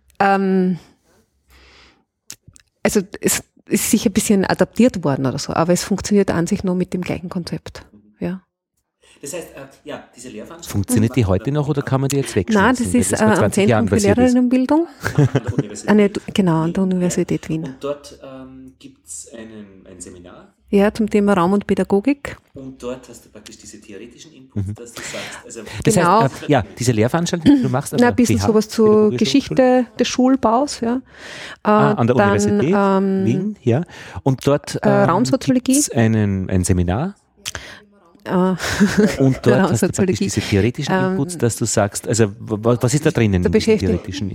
Also es ist sicher ein bisschen adaptiert worden oder so, aber es funktioniert an sich noch mit dem gleichen Konzept. Ja. Das heißt, diese Lehrveranstaltung... Funktioniert die heute noch oder kann man die jetzt wegschmeißen? Nein, das ist am Zentrum für Lehrerinnenbildung. An der Universität Wien. Und dort gibt es ein Seminar? Ja, zum Thema Raum und Pädagogik. Und dort hast du praktisch diese theoretischen Inputs, dass du sagst... Also das heißt, diese Lehrveranstaltung, die du machst... ein bisschen sowas zur Geschichte des Schulbaus. Ja. An der Universität Wien, ja. Und dort gibt es ein Seminar. Und dort hast du praktisch diese theoretischen Inputs, dass du sagst, also was ist da drinnen in diesen theoretischen?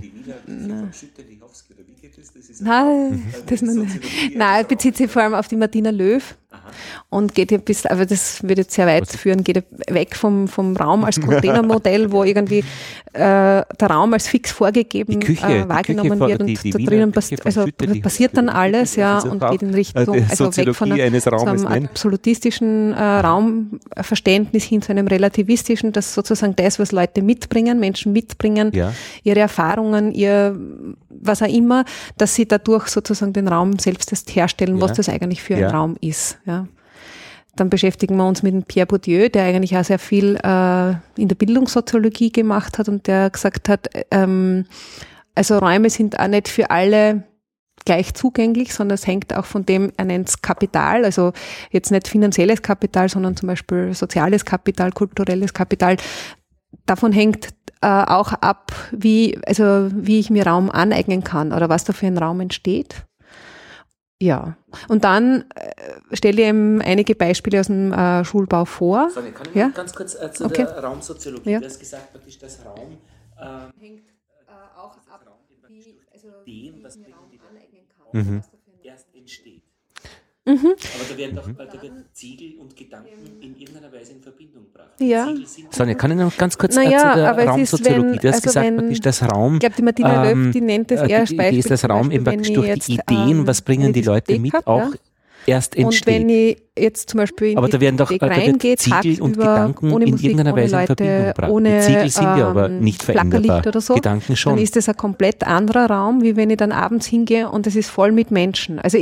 Nein, bezieht sich vor allem auf die Martina Löw. und geht ein bisschen, aber das würde jetzt sehr weit führen, geht weg vom Raum als Containermodell, wo irgendwie der Raum als fix vorgegeben wahrgenommen wird und da drinnen passiert dann alles, ja, und geht in Richtung, also weg von einem absolutistischen Raumverständnis hin zu einem relativistischen, dass sozusagen das, was Leute mitbringen, Menschen mitbringen, ihre Erfahrungen, was auch immer, dass sie dadurch sozusagen den Raum selbst erst herstellen, was das eigentlich für ein Raum ist. Ja. Dann beschäftigen wir uns mit dem Pierre Bourdieu, der eigentlich auch sehr viel in der Bildungssoziologie gemacht hat und der gesagt hat, also Räume sind auch nicht für alle gleich zugänglich, sondern es hängt auch von dem, er nennt es Kapital, also jetzt nicht finanzielles Kapital, sondern zum Beispiel soziales Kapital, kulturelles Kapital. Davon hängt auch ab, wie ich mir Raum aneignen kann oder was da für ein Raum entsteht. Ja, und dann stelle ich eben einige Beispiele aus dem Schulbau vor. Sonja, kann ich noch ganz kurz zu der Raumsoziologie, du hast gesagt, praktisch das Raum hängt auch ab, wie was ich mir Raum aneignen kann, was da für ein erst entsteht. Aber da werden Ziegel und Gedanken in irgendeiner Weise in Verbindung gebracht. Ja. Sonja, kann ich noch ganz kurz zu der Raumsoziologie, du hast gesagt, praktisch das Raum, ich glaube, die Martina Löw, die nennt das eher Beispiel. Ist das Raum eben praktisch durch die Ideen, was bringen die Leute mit, auch erst entsteht. Und wenn ich jetzt zum Beispiel aber da werden doch Ziegel und Gedanken in irgendeiner Weise in Verbindung gebracht. Die Ziegel sind ja aber nicht veränderbar, oder so, Gedanken schon. Dann ist das ein komplett anderer Raum, wie wenn ich dann abends hingehe und es ist voll mit Menschen. Also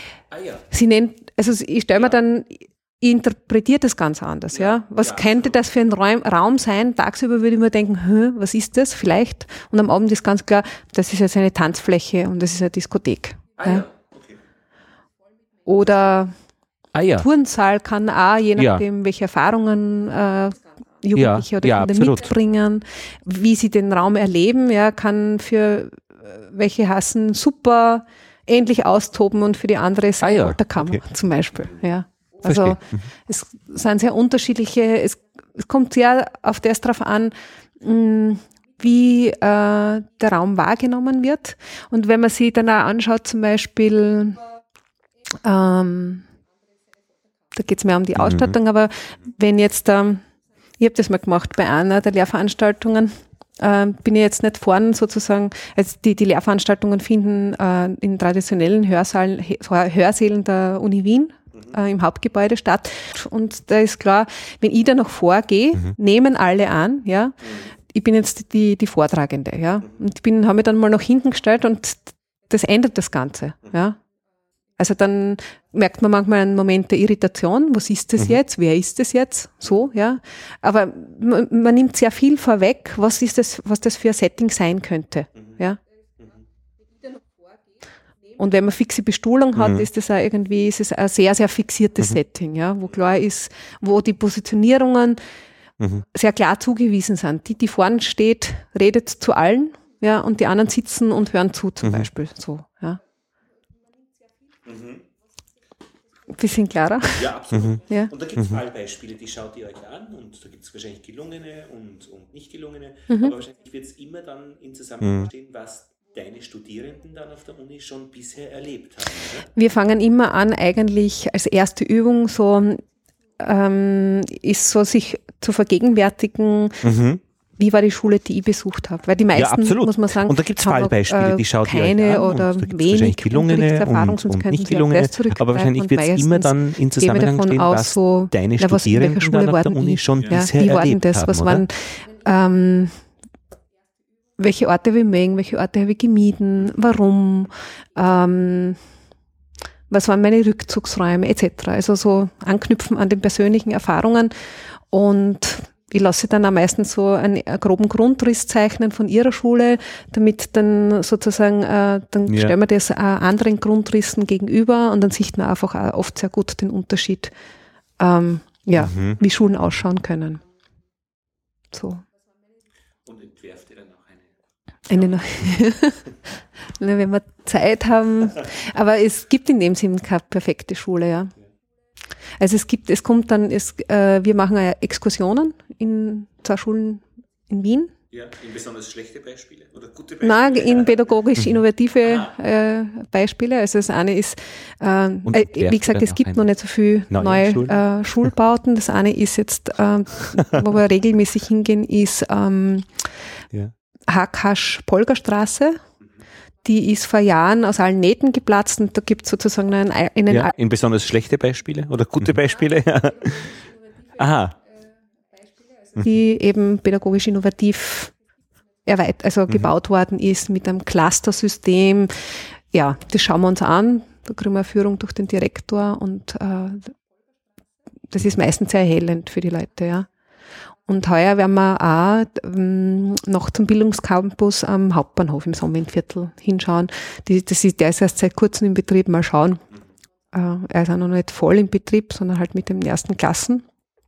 ich stelle mir dann, ich interpretiere das ganz anders. Ja. Was könnte das für ein Raum sein? Tagsüber würde ich mir denken, was ist das vielleicht? Und am Abend ist ganz klar, das ist jetzt eine Tanzfläche und das ist eine Diskothek. Ja. Okay. Oder Turnsaal kann auch, je nachdem, welche Erfahrungen Jugendliche oder Kinder mitbringen, wie sie den Raum erleben, kann für welche hassen super endlich austoben und für die andere ist Unterkammer zum Beispiel. Ja. Also es sind sehr unterschiedliche, es kommt sehr auf das drauf an, wie der Raum wahrgenommen wird. Und wenn man sich dann auch anschaut, zum Beispiel, da geht es mehr um die Ausstattung, aber wenn jetzt, ich habe das mal gemacht bei einer der Lehrveranstaltungen, bin ich jetzt nicht vorne sozusagen, also die Lehrveranstaltungen finden in traditionellen Hörsälen der Uni Wien im Hauptgebäude statt. Und da ist klar, wenn ich da noch vorgehe, nehmen alle an, ich bin jetzt die Vortragende, und habe mich dann mal nach hinten gestellt und das ändert das Ganze, Also dann merkt man manchmal einen Moment der Irritation, was ist das jetzt, wer ist das jetzt, so, aber man nimmt sehr viel vorweg, was das für ein Setting sein könnte, Und wenn man fixe Bestuhlung hat, ist es ein sehr, sehr fixiertes Setting, wo klar ist, wo die Positionierungen sehr klar zugewiesen sind. Die vorne steht, redet zu allen, und die anderen sitzen und hören zu, zum Beispiel, so, Bisschen klarer? Ja, absolut. Und da gibt es Fallbeispiele, die schaut ihr euch an und da gibt es wahrscheinlich gelungene und nicht gelungene, aber wahrscheinlich wird es immer dann in Zusammenhang stehen, was deine Studierenden dann auf der Uni schon bisher erlebt haben, oder? Wir fangen immer an, eigentlich als erste Übung ist so, sich zu vergegenwärtigen, wie war die Schule, die ich besucht habe? Weil die meisten, muss man sagen, und da gibt es Fallbeispiele, die schaut keine an, oder und da wenig gelungene und nicht gelungene, aber wahrscheinlich wird es immer dann in Zusammenhang stehen, was deine Studierenden dann auf der Uni schon bisher erlebt haben, was waren, welche Orte habe ich mögen, welche Orte habe ich gemieden, warum, was waren meine Rückzugsräume etc. Also so anknüpfen an den persönlichen Erfahrungen und ich lasse dann auch meistens so einen groben Grundriss zeichnen von ihrer Schule, damit dann sozusagen, dann stellen wir das anderen Grundrissen gegenüber und dann sieht man einfach auch oft sehr gut den Unterschied, wie Schulen ausschauen können. So. Und entwerft ihr dann auch wenn wir Zeit haben, aber es gibt in dem Sinn keine perfekte Schule, Also wir machen Exkursionen in 2 Schulen in Wien Ja, in besonders schlechte Beispiele oder gute Beispiele? Nein, in pädagogisch innovative Beispiele. Also das eine ist, wie gesagt, es gibt noch nicht so viele neue Schulbauten. Das eine ist jetzt, wo wir regelmäßig hingehen, ist Hakasch-Polgerstraße. Die ist vor Jahren aus allen Nähten geplatzt und da gibt es sozusagen in besonders schlechte Beispiele oder gute Beispiele? Aha. Die eben pädagogisch innovativ gebaut worden ist mit einem Clustersystem. Ja, das schauen wir uns an. Da kriegen wir eine Führung durch den Direktor und das ist meistens sehr erhellend für die Leute, ja. Und heuer werden wir auch noch zum Bildungscampus am Hauptbahnhof im Sommerviertel hinschauen. Der ist erst seit kurzem in Betrieb, mal schauen. Er ist auch noch nicht voll im Betrieb, sondern halt mit den ersten Klassen.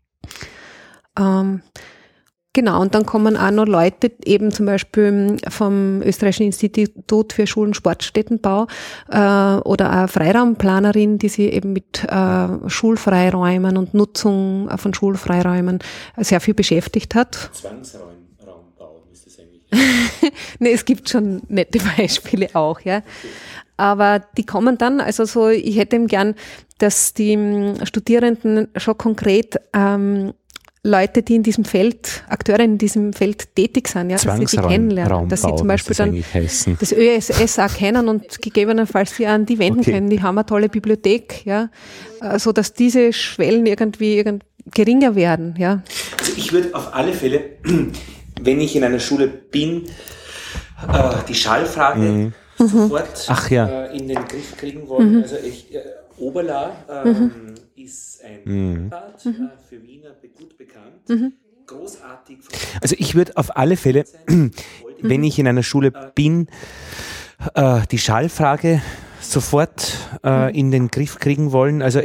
Genau, und dann kommen auch noch Leute eben zum Beispiel vom Österreichischen Institut für Schul- und Sportstättenbau oder eine Freiraumplanerin, die sich eben mit Schulfreiräumen und Nutzung von Schulfreiräumen sehr viel beschäftigt hat. Zwangsraumbau ist das eigentlich? Nee, es gibt schon nette Beispiele auch, ja. Aber die kommen dann, also so, ich hätte eben gern, dass die Studierenden schon konkret Leute, die in diesem Feld, Akteure in diesem Feld tätig sind, ja, dass sie die kennenlernen, dass sie zum Beispiel dann das ÖSS auch kennen und gegebenenfalls sie an die wenden können. Die haben eine tolle Bibliothek, ja, so dass diese Schwellen irgendwie geringer werden, ja. Also ich würde auf alle Fälle, wenn ich in einer Schule bin, die Schallfrage sofort in den Griff kriegen wollen. Also Oberla ist ein Bad für Wiener gut bekannt. Großartig. Also ich würde auf alle Fälle, wenn ich in einer Schule bin, die Schallfrage sofort in den Griff kriegen wollen. Also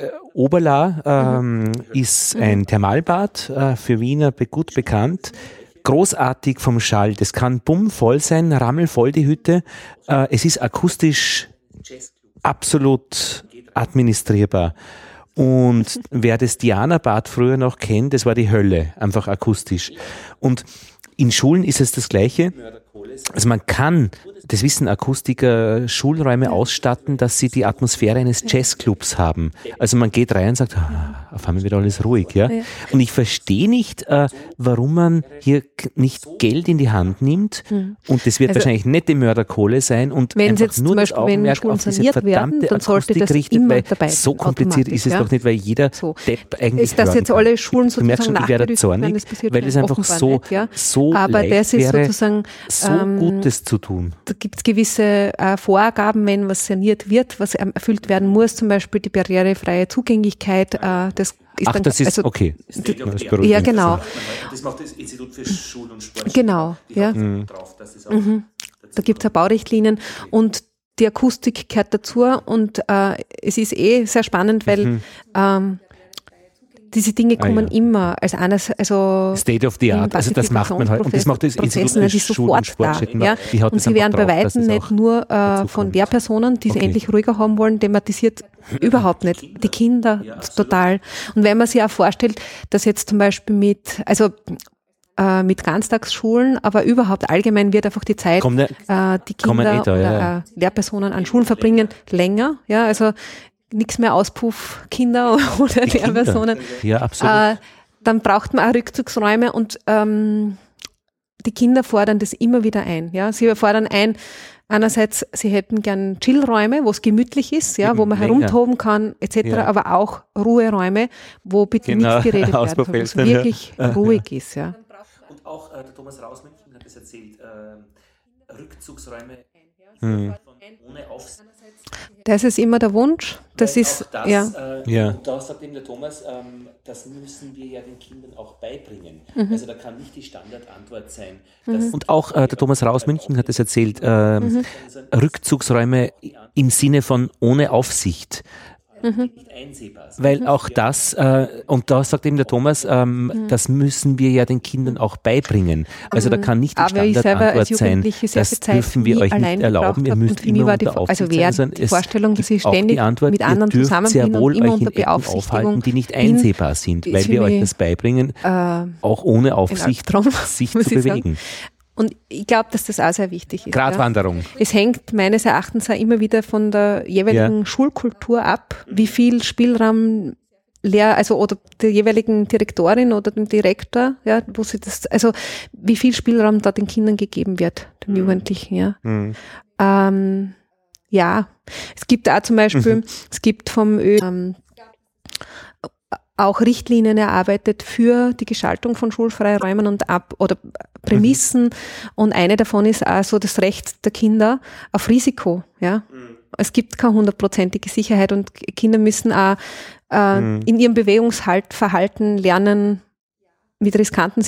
Oberla ist ein Thermalbad für Wiener gut bekannt. Großartig vom Schall. Das kann bummvoll sein, rammelvoll die Hütte. Es ist akustisch absolut administrierbar. Und wer das Diana-Bad früher noch kennt, das war die Hölle, einfach akustisch. Und in Schulen ist es das Gleiche. Also man kann, das wissen Akustiker, Schulräume ausstatten, dass sie die Atmosphäre eines Jazzclubs haben. Also man geht rein und sagt, auf einmal wird alles ruhig. Ja? Und ich verstehe nicht, warum man hier nicht Geld in die Hand nimmt. Und das wird wahrscheinlich nicht die Mörderkohle sein und wenn einfach jetzt nur zum das Beispiel, Augenmerk auf diese verdammte dann sollte Akustik das richtet, immer weil dabei so kompliziert ist es doch nicht, weil jeder Depp eigentlich ist das jetzt alle Schulen du merkst sozusagen schon, ich werde zornig, weil es einfach so aber leicht das ist wäre, sozusagen so Gutes zu tun. Da gibt es gewisse Vorgaben, wenn was saniert wird, was erfüllt werden muss, zum Beispiel die barrierefreie Zugänglichkeit. Das ist okay. Ja, genau. Das macht das Institut für Schul- und Sport. Genau, ja. Da gibt es ja Baurichtlinien und die Akustik gehört dazu und es ist sehr spannend, weil diese Dinge kommen immer als eines, also State of the Art, also das macht man halt und das macht das Institut für Schul- und Sportstätten. Ja. Und sie werden bei weitem nicht nur von Lehrpersonen, die es endlich ruhiger haben wollen, thematisiert, überhaupt nicht. Die Kinder total. Und wenn man sich auch vorstellt, dass jetzt zum Beispiel mit Ganztagsschulen, aber überhaupt allgemein wird einfach die Zeit, die Kinder oder Lehrpersonen an Schulen verbringen, länger. Ja, also nichts mehr Auspuff Kinder oder Lehrpersonen. Ja, absolut. Dann braucht man auch Rückzugsräume und die Kinder fordern das immer wieder ein. Ja, sie fordern ein, einerseits, sie hätten gern Chillräume, wo es gemütlich ist, ja, wo man herumtoben kann, etc., aber auch Ruheräume, wo bitte nichts geredet werden, wo es wirklich ruhig ist. Ja. Und auch der Thomas Rausmünchen hat es erzählt, Rückzugsräume ohne Aufsicht. Das ist immer der Wunsch. Das ist, Und da sagt eben der Thomas, das müssen wir ja den Kindern auch beibringen. Also da kann nicht die Standardantwort sein. Und auch der Thomas Rausmünchen hat es erzählt, Rückzugsräume im Sinne von ohne Aufsicht. die nicht einsehbar sind. Weil auch das, und da sagt eben der Thomas, das müssen wir ja den Kindern auch beibringen. Also da kann nicht die Standardantwort sein, das dürfen wir euch nicht erlauben, ihr müsst immer unter Aufsicht sein, sondern die Vorstellung, dass ich ständig die Antwort, mit anderen ihr dürft sehr wohl immer euch in Ecken aufhalten, die nicht einsehbar sind, weil wir euch das beibringen, auch ohne Aufsicht sich zu bewegen. Und ich glaube, dass das auch sehr wichtig ist. Gratwanderung. Ja. Es hängt meines Erachtens auch immer wieder von der jeweiligen Schulkultur ab, wie viel Spielraum oder der jeweiligen Direktorin oder dem Direktor, ja, wo sie das, also wie viel Spielraum da den Kindern gegeben wird, den Jugendlichen, ja. Ja, es gibt auch zum Beispiel, es gibt vom auch Richtlinien erarbeitet für die Gestaltung von schulfreien Räumen oder Prämissen. Und eine davon ist auch so das Recht der Kinder auf Risiko, ja. Es gibt keine 100%ige Sicherheit und Kinder müssen auch in ihrem Bewegungsverhalten lernen, mit riskanten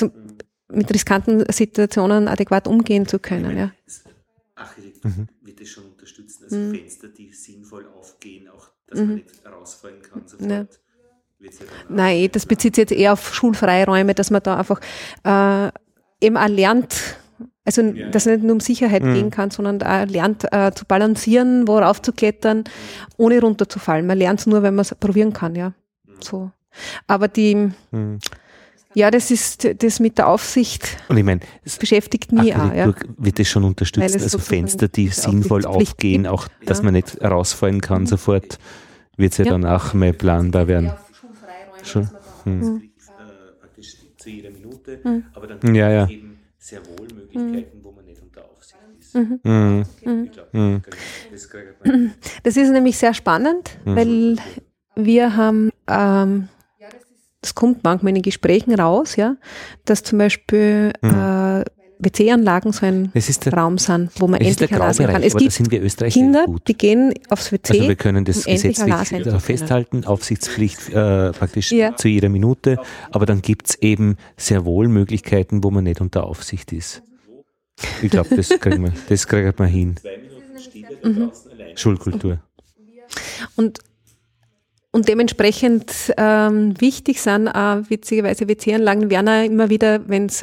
Situationen adäquat umgehen zu können, ja. Architektur wird das schon unterstützen, also Fenster, die sinnvoll aufgehen, auch, dass man nicht rausfallen kann sofort. Ja. Nein, das bezieht sich jetzt eher auf schulfreie Räume, dass man da einfach eben auch lernt, also dass es nicht nur um Sicherheit gehen kann, sondern auch lernt zu balancieren, worauf zu klettern, ohne runterzufallen. Man lernt es nur, wenn man es probieren kann, ja. So. Aber das ist das mit der Aufsicht. Und ich meine, beschäftigt mich auch. Ja. Wird das schon unterstützen, also Fenster, die sinnvoll aufgehen, auch dass man nicht rausfallen kann sofort, wird es ja dann auch mehr planbar werden. Schon. Praktisch zu jeder Minute, aber dann gibt es eben sehr wohl Möglichkeiten, wo man nicht unter Aufsicht ist. Ich glaube, das ist nämlich sehr spannend, weil wir haben, das kommt manchmal in den Gesprächen raus, ja, dass zum Beispiel WC-Anlagen so ein Raum sind, wo man endlich lassen kann. Es gibt Kinder, die gehen aufs WC. Also wir können das gesetzlich festhalten, Aufsichtspflicht praktisch zu jeder Minute, aber dann gibt es eben sehr wohl Möglichkeiten, wo man nicht unter Aufsicht ist. Ich glaube, das kriegt man hin. Schulkultur. Und dementsprechend wichtig sind witzigerweise WC-Anlagen werden auch immer wieder,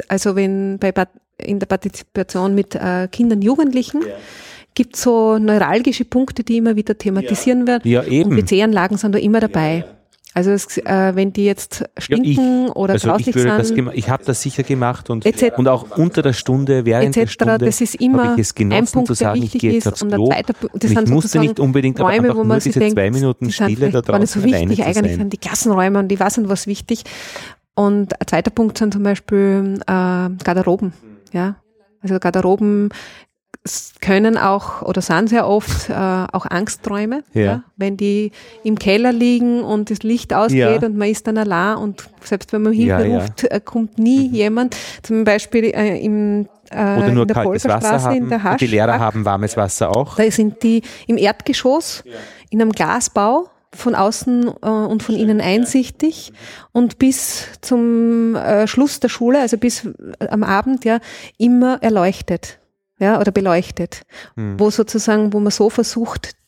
in der Partizipation mit Kindern, Jugendlichen, gibt es so neuralgische Punkte, die immer wieder thematisieren werden. Ja, eben. Und WC-Anlagen sind da immer dabei. Also wenn die jetzt stinken oder grauslich sind. Ich habe das sicher gemacht und auch unter der Stunde, während der Stunde, das ist immer ich es genossen, ein Punkt, zu sagen, ich gehe jetzt aufs Klo. Ich musste nicht unbedingt Räume, wo man sich diese denkt, 2 Minuten Stille da draußen so wichtig, eigentlich sind die Klassenräume und die wissen, was wichtig. Und ein zweiter Punkt sind zum Beispiel Garderoben. Ja, also Garderoben können auch oder sind sehr oft auch Angsträume, wenn die im Keller liegen und das Licht ausgeht und man ist dann allein und selbst wenn man Hilfe ruft, kommt nie jemand. Zum Beispiel oder nur in der kaltes Wasser haben, in der Hasch, und die Lehrer haben warmes Wasser auch. Da sind die im Erdgeschoss in einem Glasbau, von außen und von innen einsichtig und bis zum Schluss der Schule, also bis am Abend, immer erleuchtet, oder beleuchtet, wo man so versucht,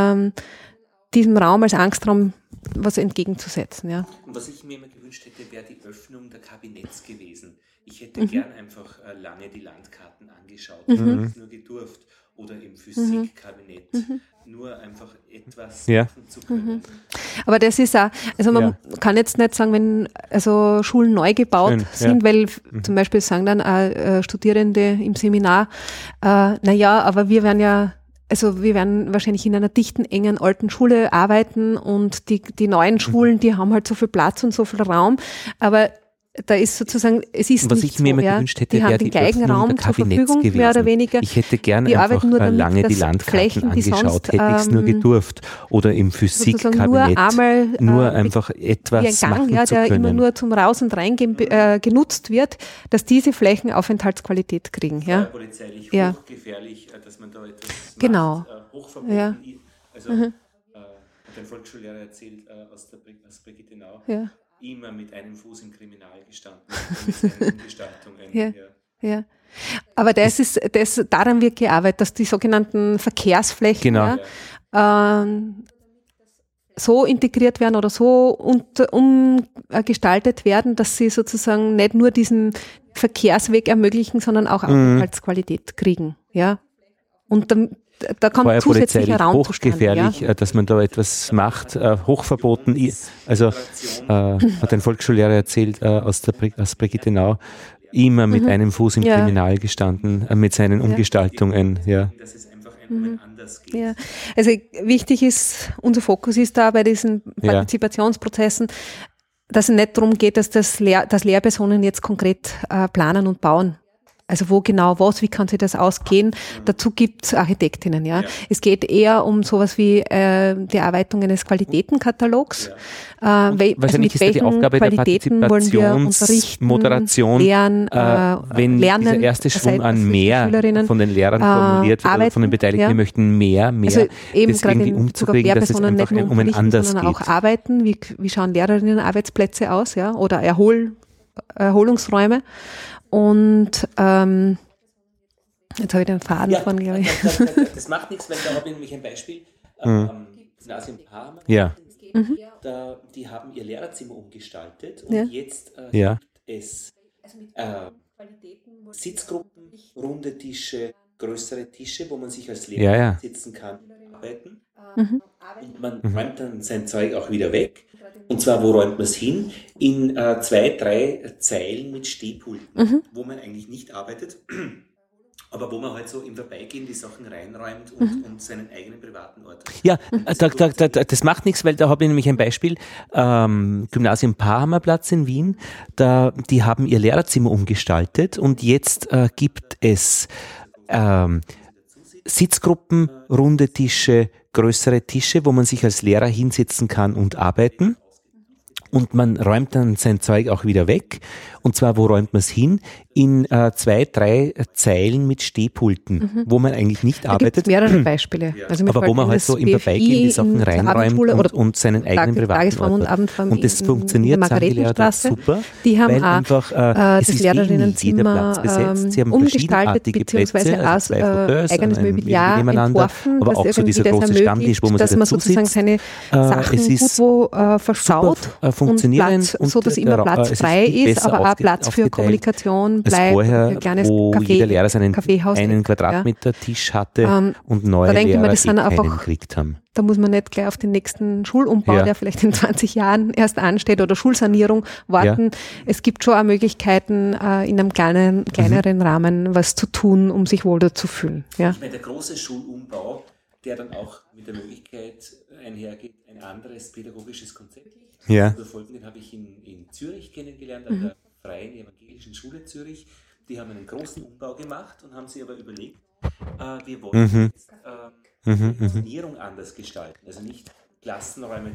diesem Raum als Angstraum was entgegenzusetzen, ja. Und was ich mir immer gewünscht hätte, wäre die Öffnung der Kabinetts gewesen. Ich hätte gern einfach lange die Landkarten angeschaut, ich habe es nur gedurft. Oder im Physikkabinett, nur einfach etwas machen zu können. Aber das ist auch, also man kann jetzt nicht sagen, wenn Schulen neu gebaut sind, weil zum Beispiel sagen dann Studierende im Seminar, aber wir werden wahrscheinlich in einer dichten, engen, alten Schule arbeiten und die neuen Schulen, die haben halt so viel Platz und so viel Raum, aber da ist sozusagen, es ist was nicht ich mir immer gewünscht hätte, die haben den gleichen Raum zur Verfügung, gewesen. Mehr oder weniger. Ich hätte gerne einfach lange die Landkarten angeschaut, hätte ich es nur gedurft. Oder im Physikkabinett nur einfach etwas machen zu können. Der immer nur zum Raus- und Reingehen genutzt wird, dass diese Flächen Aufenthaltsqualität kriegen. Polizeilich hochgefährlich, dass man da etwas macht, hochverboten. Also hat ein Volksschullehrer erzählt aus Brigittenau, immer mit einem Fuß im Kriminal gestanden, mit seinen Umgestaltungen. Aber daran wird gearbeitet, dass die sogenannten Verkehrsflächen, so integriert werden oder so umgestaltet werden, dass sie sozusagen nicht nur diesen Verkehrsweg ermöglichen, sondern auch Aufenthaltsqualität kriegen. Ja. Und da kommt zusätzlicher Raum hochgefährlich, dass man da etwas macht, hochverboten. Also hat ein Volksschullehrer erzählt aus Brigittenau, immer mit einem Fuß im Kriminal gestanden, mit seinen Umgestaltungen. Ja. Ja, also wichtig ist, unser Fokus ist da bei diesen Partizipationsprozessen, dass es nicht darum geht, dass Lehrpersonen jetzt konkret planen und bauen. Also wo genau was, wie kann sich das ausgehen? Dazu gibt es Architektinnen, ja. Es geht eher um sowas wie die Erarbeitung eines Qualitätenkatalogs. Also mit welchen die Aufgabe Qualitäten der wollen wir unterrichten, Moderation, lernen, wenn dieser erste Schwung an mehr von den Lehrern formuliert wird, oder von den Beteiligten, wir möchten mehr, also eben das irgendwie umzubringen, dass es einfach um ein anders sondern geht. Auch arbeiten, wie schauen Lehrerinnen-Arbeitsplätze aus, ja, oder Erholungsräume. Und jetzt habe ich den Faden von, glaube ich. Das macht nichts, weil da habe ich nämlich ein Beispiel. Gymnasium Parma, die haben ihr Lehrerzimmer umgestaltet und jetzt gibt es Sitzgruppen, runde Tische, größere Tische, wo man sich als Lehrer sitzen kann und arbeiten. Und man räumt dann sein Zeug auch wieder weg. Und zwar, wo räumt man es hin? In 2, 3 Zeilen mit Stehpulten, wo man eigentlich nicht arbeitet, aber wo man halt so im Vorbeigehen die Sachen reinräumt und seinen eigenen privaten Ort. Ja, das macht nichts, weil da habe ich nämlich ein Beispiel. Gymnasium Parhammerplatz in Wien, die haben ihr Lehrerzimmer umgestaltet und jetzt gibt es Sitzgruppen, runde Tische, größere Tische, wo man sich als Lehrer hinsetzen kann und arbeiten. Und man räumt dann sein Zeug auch wieder weg. Und zwar, wo räumt man es hin? In 2, 3 Zeilen mit Stehpulten, wo man eigentlich nicht arbeitet. Da gibt es mehrere Beispiele. Also aber wo man halt so im Vorbeigehen die Sachen reinräumt und seinen eigenen privaten Ort hat. Und das funktioniert, sagen die Lehrer, super, die haben weil einfach das es ist jeder Platz besetzt. Sie haben verschiedenartige Plätze, also 2 Fauteuils, eigenes Mobiliar entworfen, aber auch so dieser große Stammtisch, wo man sich dazu sitzt. Seine Sachen gut verstaut funktionieren und so, dass immer Platz frei ist, aber auch Platz für Kommunikation bleibt. Vorher, wo jeder Lehrer seinen einen Quadratmeter Tisch hatte und neue Lehrer keinen gekriegt haben. Da muss man nicht gleich auf den nächsten Schulumbau, der vielleicht in 20 Jahren erst ansteht, oder Schulsanierung warten. Es gibt schon auch Möglichkeiten, in einem kleineren Rahmen was zu tun, um sich wohler zu fühlen. Ja. Ich meine, der große Schulumbau, der dann auch mit der Möglichkeit einhergeht, ein anderes pädagogisches Konzept zu verfolgen, den habe ich in Zürich kennengelernt, an der Freien Evangelischen Schule Zürich. Die haben einen großen Umbau gemacht und haben sich aber überlegt, wir wollen jetzt die Funktionierung anders gestalten. Also nicht Klassenräume,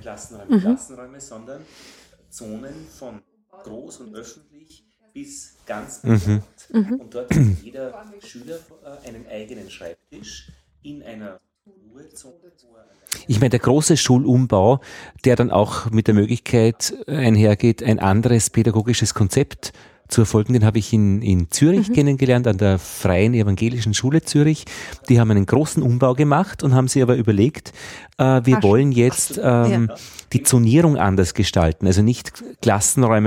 sondern Zonen von groß und öffentlich bis ganz privat. Und dort hat jeder Schüler einen eigenen Schreibtisch in einer Ruhezone. Ich meine, der große Schulumbau, der dann auch mit der Möglichkeit einhergeht, ein anderes pädagogisches Konzept zu erfolgen, den habe ich in Zürich kennengelernt, an der Freien Evangelischen Schule Zürich. Die haben einen großen Umbau gemacht und haben sich aber überlegt, wir wollen jetzt die Zonierung anders gestalten. Also nicht Klassenräume,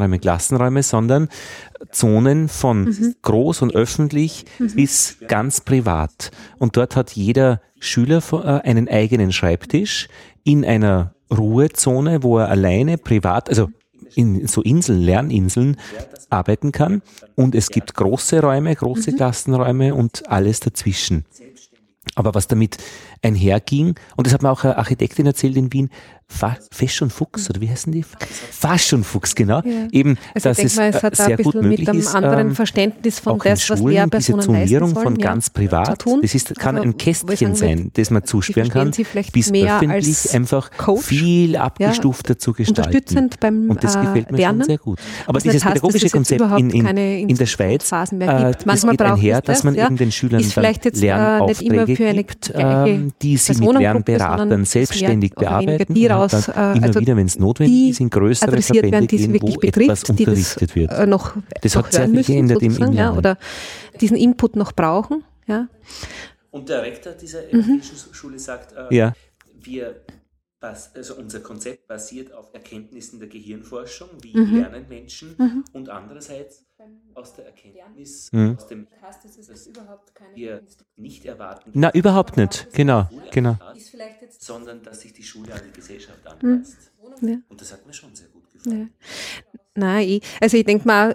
sondern Zonen von groß und öffentlich bis ganz privat. Und dort hat jeder Schüler einen eigenen Schreibtisch in einer Ruhezone, wo er alleine privat, also in so Lerninseln arbeiten kann. Und es gibt große Räume, große Klassenräume und alles dazwischen. Aber was damit einherging, und das hat mir auch eine Architektin erzählt in Wien, Fesch und Fuchs, oder wie heißen die? Fasch und Fuchs, genau. Ja. Eben, also dass es sehr gut möglich ist, mit einem anderen Verständnis von das, was Lehrpersonen diese Zonierung von ganz privat, das kann ein Kästchen sein, das man zusperren kann, bis öffentlich einfach viel abgestufter zu gestalten. Unterstützend beim und das gefällt mir schon sehr gut. Aber dieses pädagogische Konzept in der Schweiz, das geht einher, dass man eben den Schülern dann Lernaufträge gibt, die sie mit Lernberatern selbstständig bearbeiten. Immer wieder, wenn es notwendig ist, in größere Verbände gehen, wo etwas unterrichtet wird. Das hat sehr viel geändert im Lernen. Oder diesen Input noch brauchen. Ja. Und der Rektor dieser evangelischen Schule sagt, wir Also unser Konzept basiert auf Erkenntnissen der Gehirnforschung, wie lernen Menschen, und andererseits aus der Erkenntnis, aus dem, dass wir nicht erwarten, na, überhaupt nicht, genau. Sondern dass sich die Schule an die Gesellschaft anpasst. Ja. Und das hat mir schon sehr gut gefallen. Ja. Nein, ich denke mal,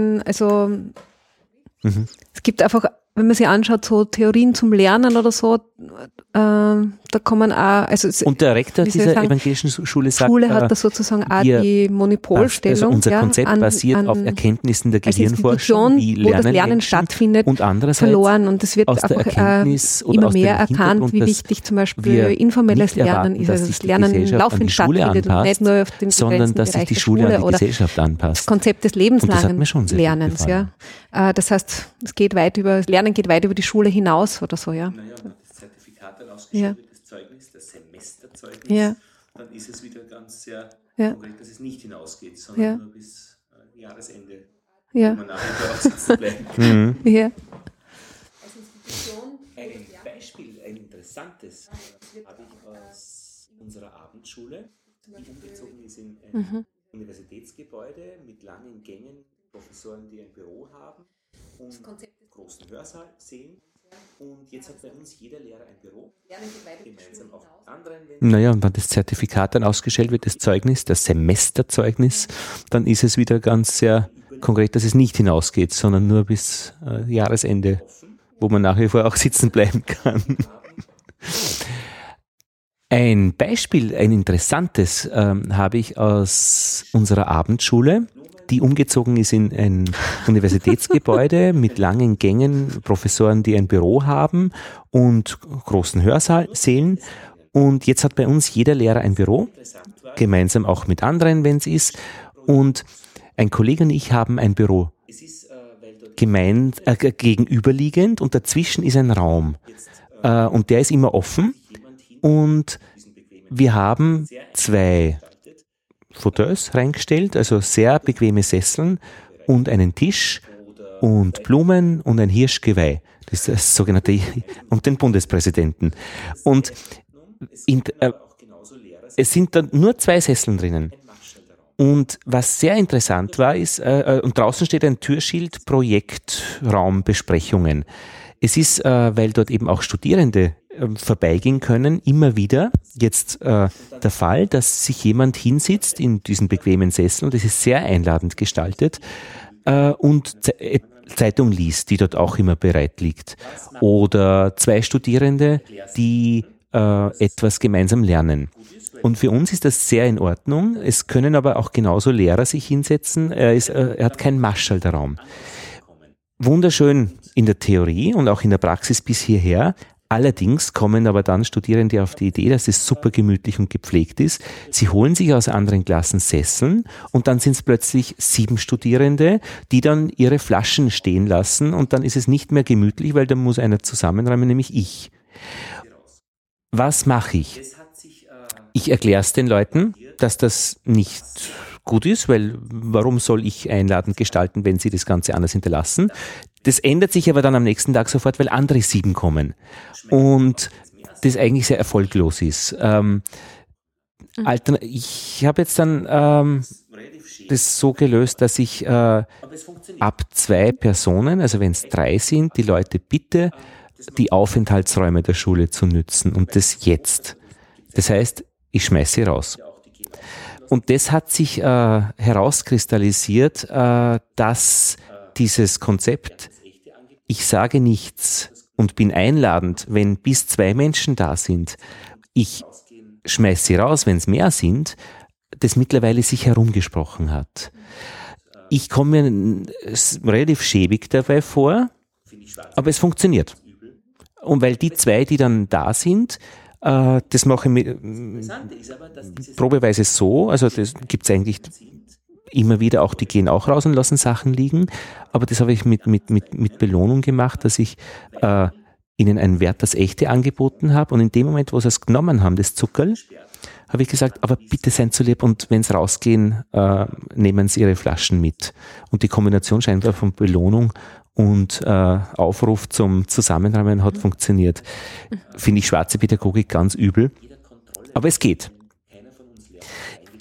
es gibt einfach, wenn man sich anschaut, so Theorien zum Lernen oder so, da kommen auch, und der Rektor dieser evangelischen Schule sagt, Schule hat da sozusagen auch die Monopolstellung. Also unser Konzept basiert auf Erkenntnissen der Gehirnforschung, wie wo das Lernen stattfindet, und andererseits verloren. Und es wird aus der Erkenntnis immer mehr erkannt, wie wichtig zum Beispiel informelles Lernen ist, also das Lernen laufend stattfindet und nicht nur auf den sondern dass sich die Schule an die Gesellschaft anpasst. Das Konzept des lebenslangen Lernens. Ja. Das heißt, Lernen geht weit über die Schule hinaus oder so. Ja. Naja, wenn das Zertifikat dann ausgestellt wird, das Zeugnis, das Semesterzeugnis, dann ist es wieder ganz sehr konkret, dass es nicht hinausgeht, sondern nur bis Jahresende, wo man nachher auch sitzen bleiben. Ja. Ein Beispiel, ein interessantes, habe ich aus unserer Abendschule, die umgezogen ist in ein Universitätsgebäude mit langen Gängen, Professoren, die ein Büro haben und großen Hörsaal sehen. Und jetzt hat bei uns jeder Lehrer ein Büro, gemeinsam auch mit anderen. Naja, und wenn das Zertifikat dann ausgestellt wird, das Zeugnis, das Semesterzeugnis, dann ist es wieder ganz sehr konkret, dass es nicht hinausgeht, sondern nur bis Jahresende, wo man nach wie vor auch sitzen bleiben kann. Ein Beispiel, ein interessantes, habe ich aus unserer Abendschule, die umgezogen ist in ein Universitätsgebäude mit langen Gängen, Professoren, die ein Büro haben und großen Hörsälen. Und jetzt hat bei uns jeder Lehrer ein Büro, gemeinsam auch mit anderen, wenn es ist. Und ein Kollege und ich haben ein Büro gegenüberliegend und dazwischen ist ein Raum. Und der ist immer offen. Und wir haben 2 Fauteuils reingestellt, also sehr bequeme Sesseln und einen Tisch und Blumen und ein Hirschgeweih. Das ist das sogenannte, und den Bundespräsidenten. Und es sind dann nur 2 Sesseln drinnen. Und was sehr interessant war, ist, und draußen steht ein Türschild, Projektraumbesprechungen. Es ist, weil dort eben auch Studierende vorbeigehen können, immer wieder jetzt der Fall, dass sich jemand hinsitzt in diesen bequemen Sessel, und das ist sehr einladend gestaltet, und Zeitung liest, die dort auch immer bereit liegt. Oder 2 Studierende, die etwas gemeinsam lernen. Und für uns ist das sehr in Ordnung. Es können aber auch genauso Lehrer sich hinsetzen. Er hat keinen Marschallraum. Wunderschön in der Theorie und auch in der Praxis bis hierher. Allerdings kommen aber dann Studierende auf die Idee, dass es super gemütlich und gepflegt ist. Sie holen sich aus anderen Klassen Sesseln und dann sind es plötzlich 7 Studierende, die dann ihre Flaschen stehen lassen, und dann ist es nicht mehr gemütlich, weil da muss einer zusammenräumen, nämlich ich. Was mache ich? Ich erkläre es den Leuten, dass das nicht gut ist, weil warum soll ich einladend gestalten, wenn sie das Ganze anders hinterlassen? Das ändert sich aber dann am nächsten Tag sofort, weil andere 7 kommen und das eigentlich sehr erfolglos ist. Ich habe jetzt dann das so gelöst, dass ich ab 2 Personen, also wenn es 3 sind, die Leute bitte, die Aufenthaltsräume der Schule zu nützen, und das jetzt. Das heißt, ich schmeiße sie raus. Und das hat sich herauskristallisiert, dass dieses Konzept, ich sage nichts und bin einladend, wenn bis 2 Menschen da sind, ich schmeiße sie raus, wenn es mehr sind, das mittlerweile sich herumgesprochen hat. Ich komme mir relativ schäbig dabei vor, aber es funktioniert. Und weil die 2, die dann da sind, das mache ich probeweise so, also das gibt es eigentlich immer wieder, auch die gehen auch raus und lassen Sachen liegen, aber das habe ich mit Belohnung gemacht, dass ich ihnen einen Wert, das Echte angeboten habe, und in dem Moment, wo sie es genommen haben, das Zuckerl, habe ich gesagt, aber bitte seien so lieb, und wenn sie rausgehen, nehmen sie ihre Flaschen mit. Und die Kombination scheinbar von Belohnung und Aufruf zum Zusammenräumen hat funktioniert. Finde ich schwarze Pädagogik ganz übel, aber es geht.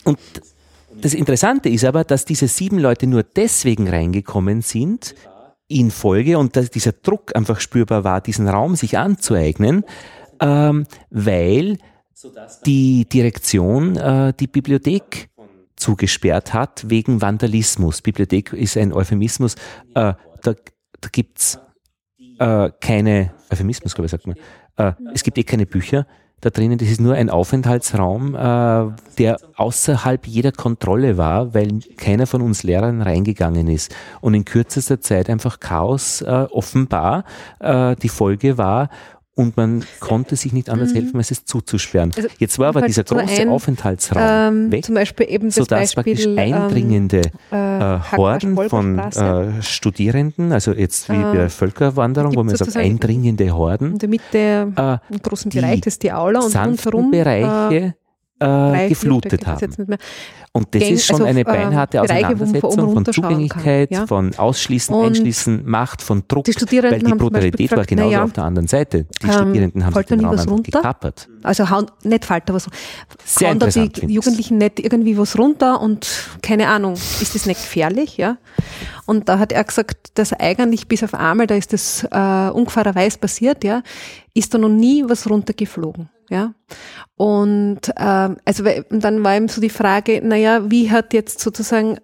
Und das Interessante ist aber, dass diese 7 Leute nur deswegen reingekommen sind, in Folge, und dass dieser Druck einfach spürbar war, diesen Raum sich anzueignen, weil die Direktion die Bibliothek zugesperrt hat wegen Vandalismus. Bibliothek ist ein Euphemismus. Da gibt's keine, Euphemismus, glaube ich, sagt man. Es gibt keine Bücher da drinnen. Das ist nur ein Aufenthaltsraum, der außerhalb jeder Kontrolle war, weil keiner von uns Lehrern reingegangen ist. Und in kürzester Zeit einfach Chaos offenbar. Die Folge war, und man konnte sich nicht anders helfen, als es zuzusperren. Also jetzt war aber dieser große Aufenthaltsraum weg, zum Beispiel eben das sodass praktisch eindringende Horden von Studierenden, also jetzt wie bei Völkerwanderung, wo man sagt, eindringende Horden. In der Mitte im großen Bereich, das ist die Aula, und rundherum Bereiche geflutet haben. Und das ist schon eine beinharte Auseinandersetzung von Zugänglichkeit, von Ausschließen, Einschließen, Macht, von Druck, weil die Brutalität war genauso auf der anderen Seite. Die Studierenden haben sich den Raum einfach gekappert. Also hauen nicht Falter was runter. Sehr hauen da die interessant, Jugendlichen nicht irgendwie was runter und keine Ahnung, ist das nicht gefährlich? Ja? Und da hat er gesagt, dass eigentlich bis auf einmal, da ist das ungefahrerweise passiert, ja, ist da noch nie was runtergeflogen. Ja, und also und dann war eben so die Frage, naja, wie hat jetzt sozusagen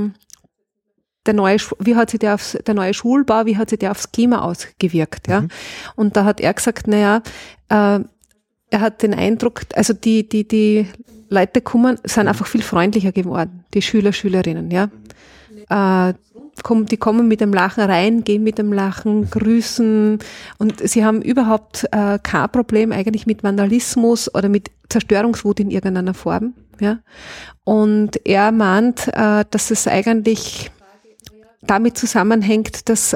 wie hat sich der neue Schulbau, wie hat sich der aufs Klima ausgewirkt, ja? Und da hat er gesagt, naja, er hat den Eindruck, also die Leute sind einfach viel freundlicher geworden, die Schüler, Schülerinnen, ja. Die kommen mit dem Lachen rein, gehen mit dem Lachen, grüßen, und sie haben überhaupt kein Problem eigentlich mit Vandalismus oder mit Zerstörungswut in irgendeiner Form. Ja? Und er meint, dass es eigentlich damit zusammenhängt, dass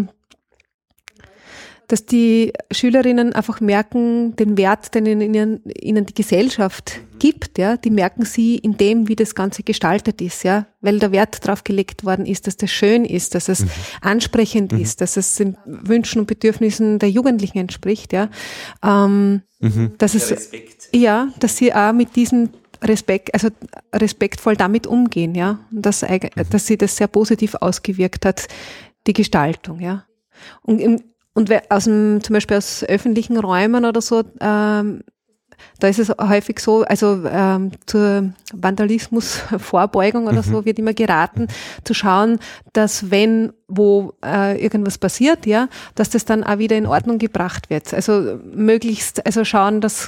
die Schülerinnen einfach merken, den Wert, den ihnen die Gesellschaft gibt, ja, die merken sie in dem, wie das Ganze gestaltet ist, ja, weil der Wert darauf gelegt worden ist, dass das schön ist, dass es ansprechend ist, dass es den Wünschen und Bedürfnissen der Jugendlichen entspricht, ja, dass es, ja, dass sie auch mit diesem respektvoll damit umgehen, ja, und dass sie das sehr positiv ausgewirkt hat, die Gestaltung, ja, und zum Beispiel aus öffentlichen Räumen oder so, da ist es häufig so, also zur Vandalismusvorbeugung oder so wird immer geraten, zu schauen, dass wo irgendwas passiert, ja, dass das dann auch wieder in Ordnung gebracht wird. Also möglichst, also schauen, dass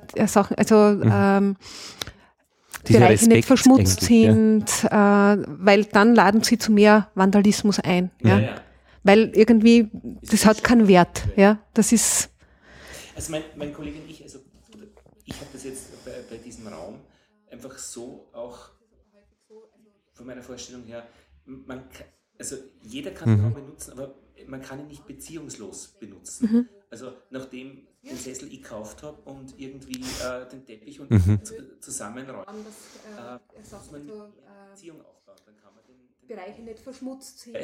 Sachen, Bereiche nicht verschmutzt sind, weil dann laden sie zu mehr Vandalismus ein. Ja. Weil irgendwie, das hat keinen Wert. Ja, das ist. Also mein Kollege und ich habe das jetzt bei diesem Raum einfach so auch von meiner Vorstellung her, jeder kann den Raum benutzen, aber man kann ihn nicht beziehungslos benutzen. Also nachdem ich den Sessel gekauft habe und irgendwie den Teppich und zusammenräumen, muss man eine Beziehung aufbauen, dann kann man den Bereiche nicht verschmutzt sind.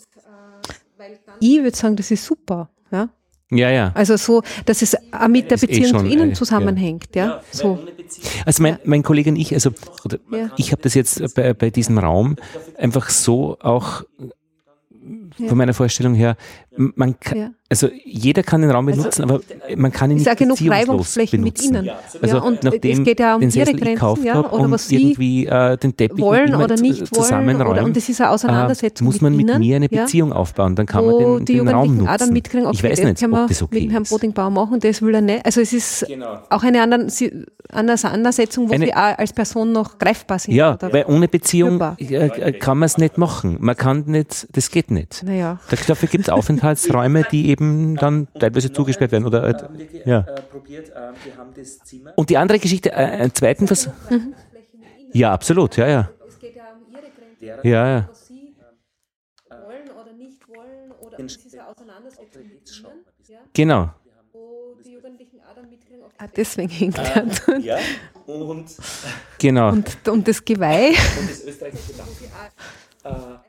Ich würde sagen, das ist super. Ja? Ja. Also so, dass es auch mit der Beziehung zu ihnen zusammenhängt. Ja. So. Also mein Kollege und ich, ich habe das jetzt bei diesem Raum einfach so auch von meiner Vorstellung her, also jeder kann den Raum benutzen, aber man kann ihn nicht beziehungslos benutzen. Mit ihnen. Also und nachdem es geht ja um den ihre Sessel gekauft habe oder und was sie irgendwie den Teppich wollen oder nicht zusammenräumen, und das ist eine Auseinandersetzung muss man mit mir eine Beziehung aufbauen, dann kann man den Raum nutzen. Auch dann mitkriegen, okay, ich weiß nicht, ob das okay mit Herrn ist. Bodingbauer machen, das will er nicht. Also es ist auch eine Auseinandersetzung, wo sie auch als Person noch greifbar sind. Ja, weil ohne Beziehung kann man es nicht machen. Man kann nicht, das geht nicht. Naja. Dafür gibt es Aufenthaltsräume, die eben dann teilweise zugesperrt werden. Oder, Und die andere Geschichte, einen zweiten Versuch. Ja, absolut, ja. Es geht ja um ihre Grenzen. Ja. Was sie wollen oder nicht wollen, oder es ist eine Auseinandersetzung mit ihnen. Ja? Genau. Wo die Jugendlichen auch dann mitkriegen, deswegen hängt er dort. Ja, und genau. Und das Geweih. Und das österreichische Dach.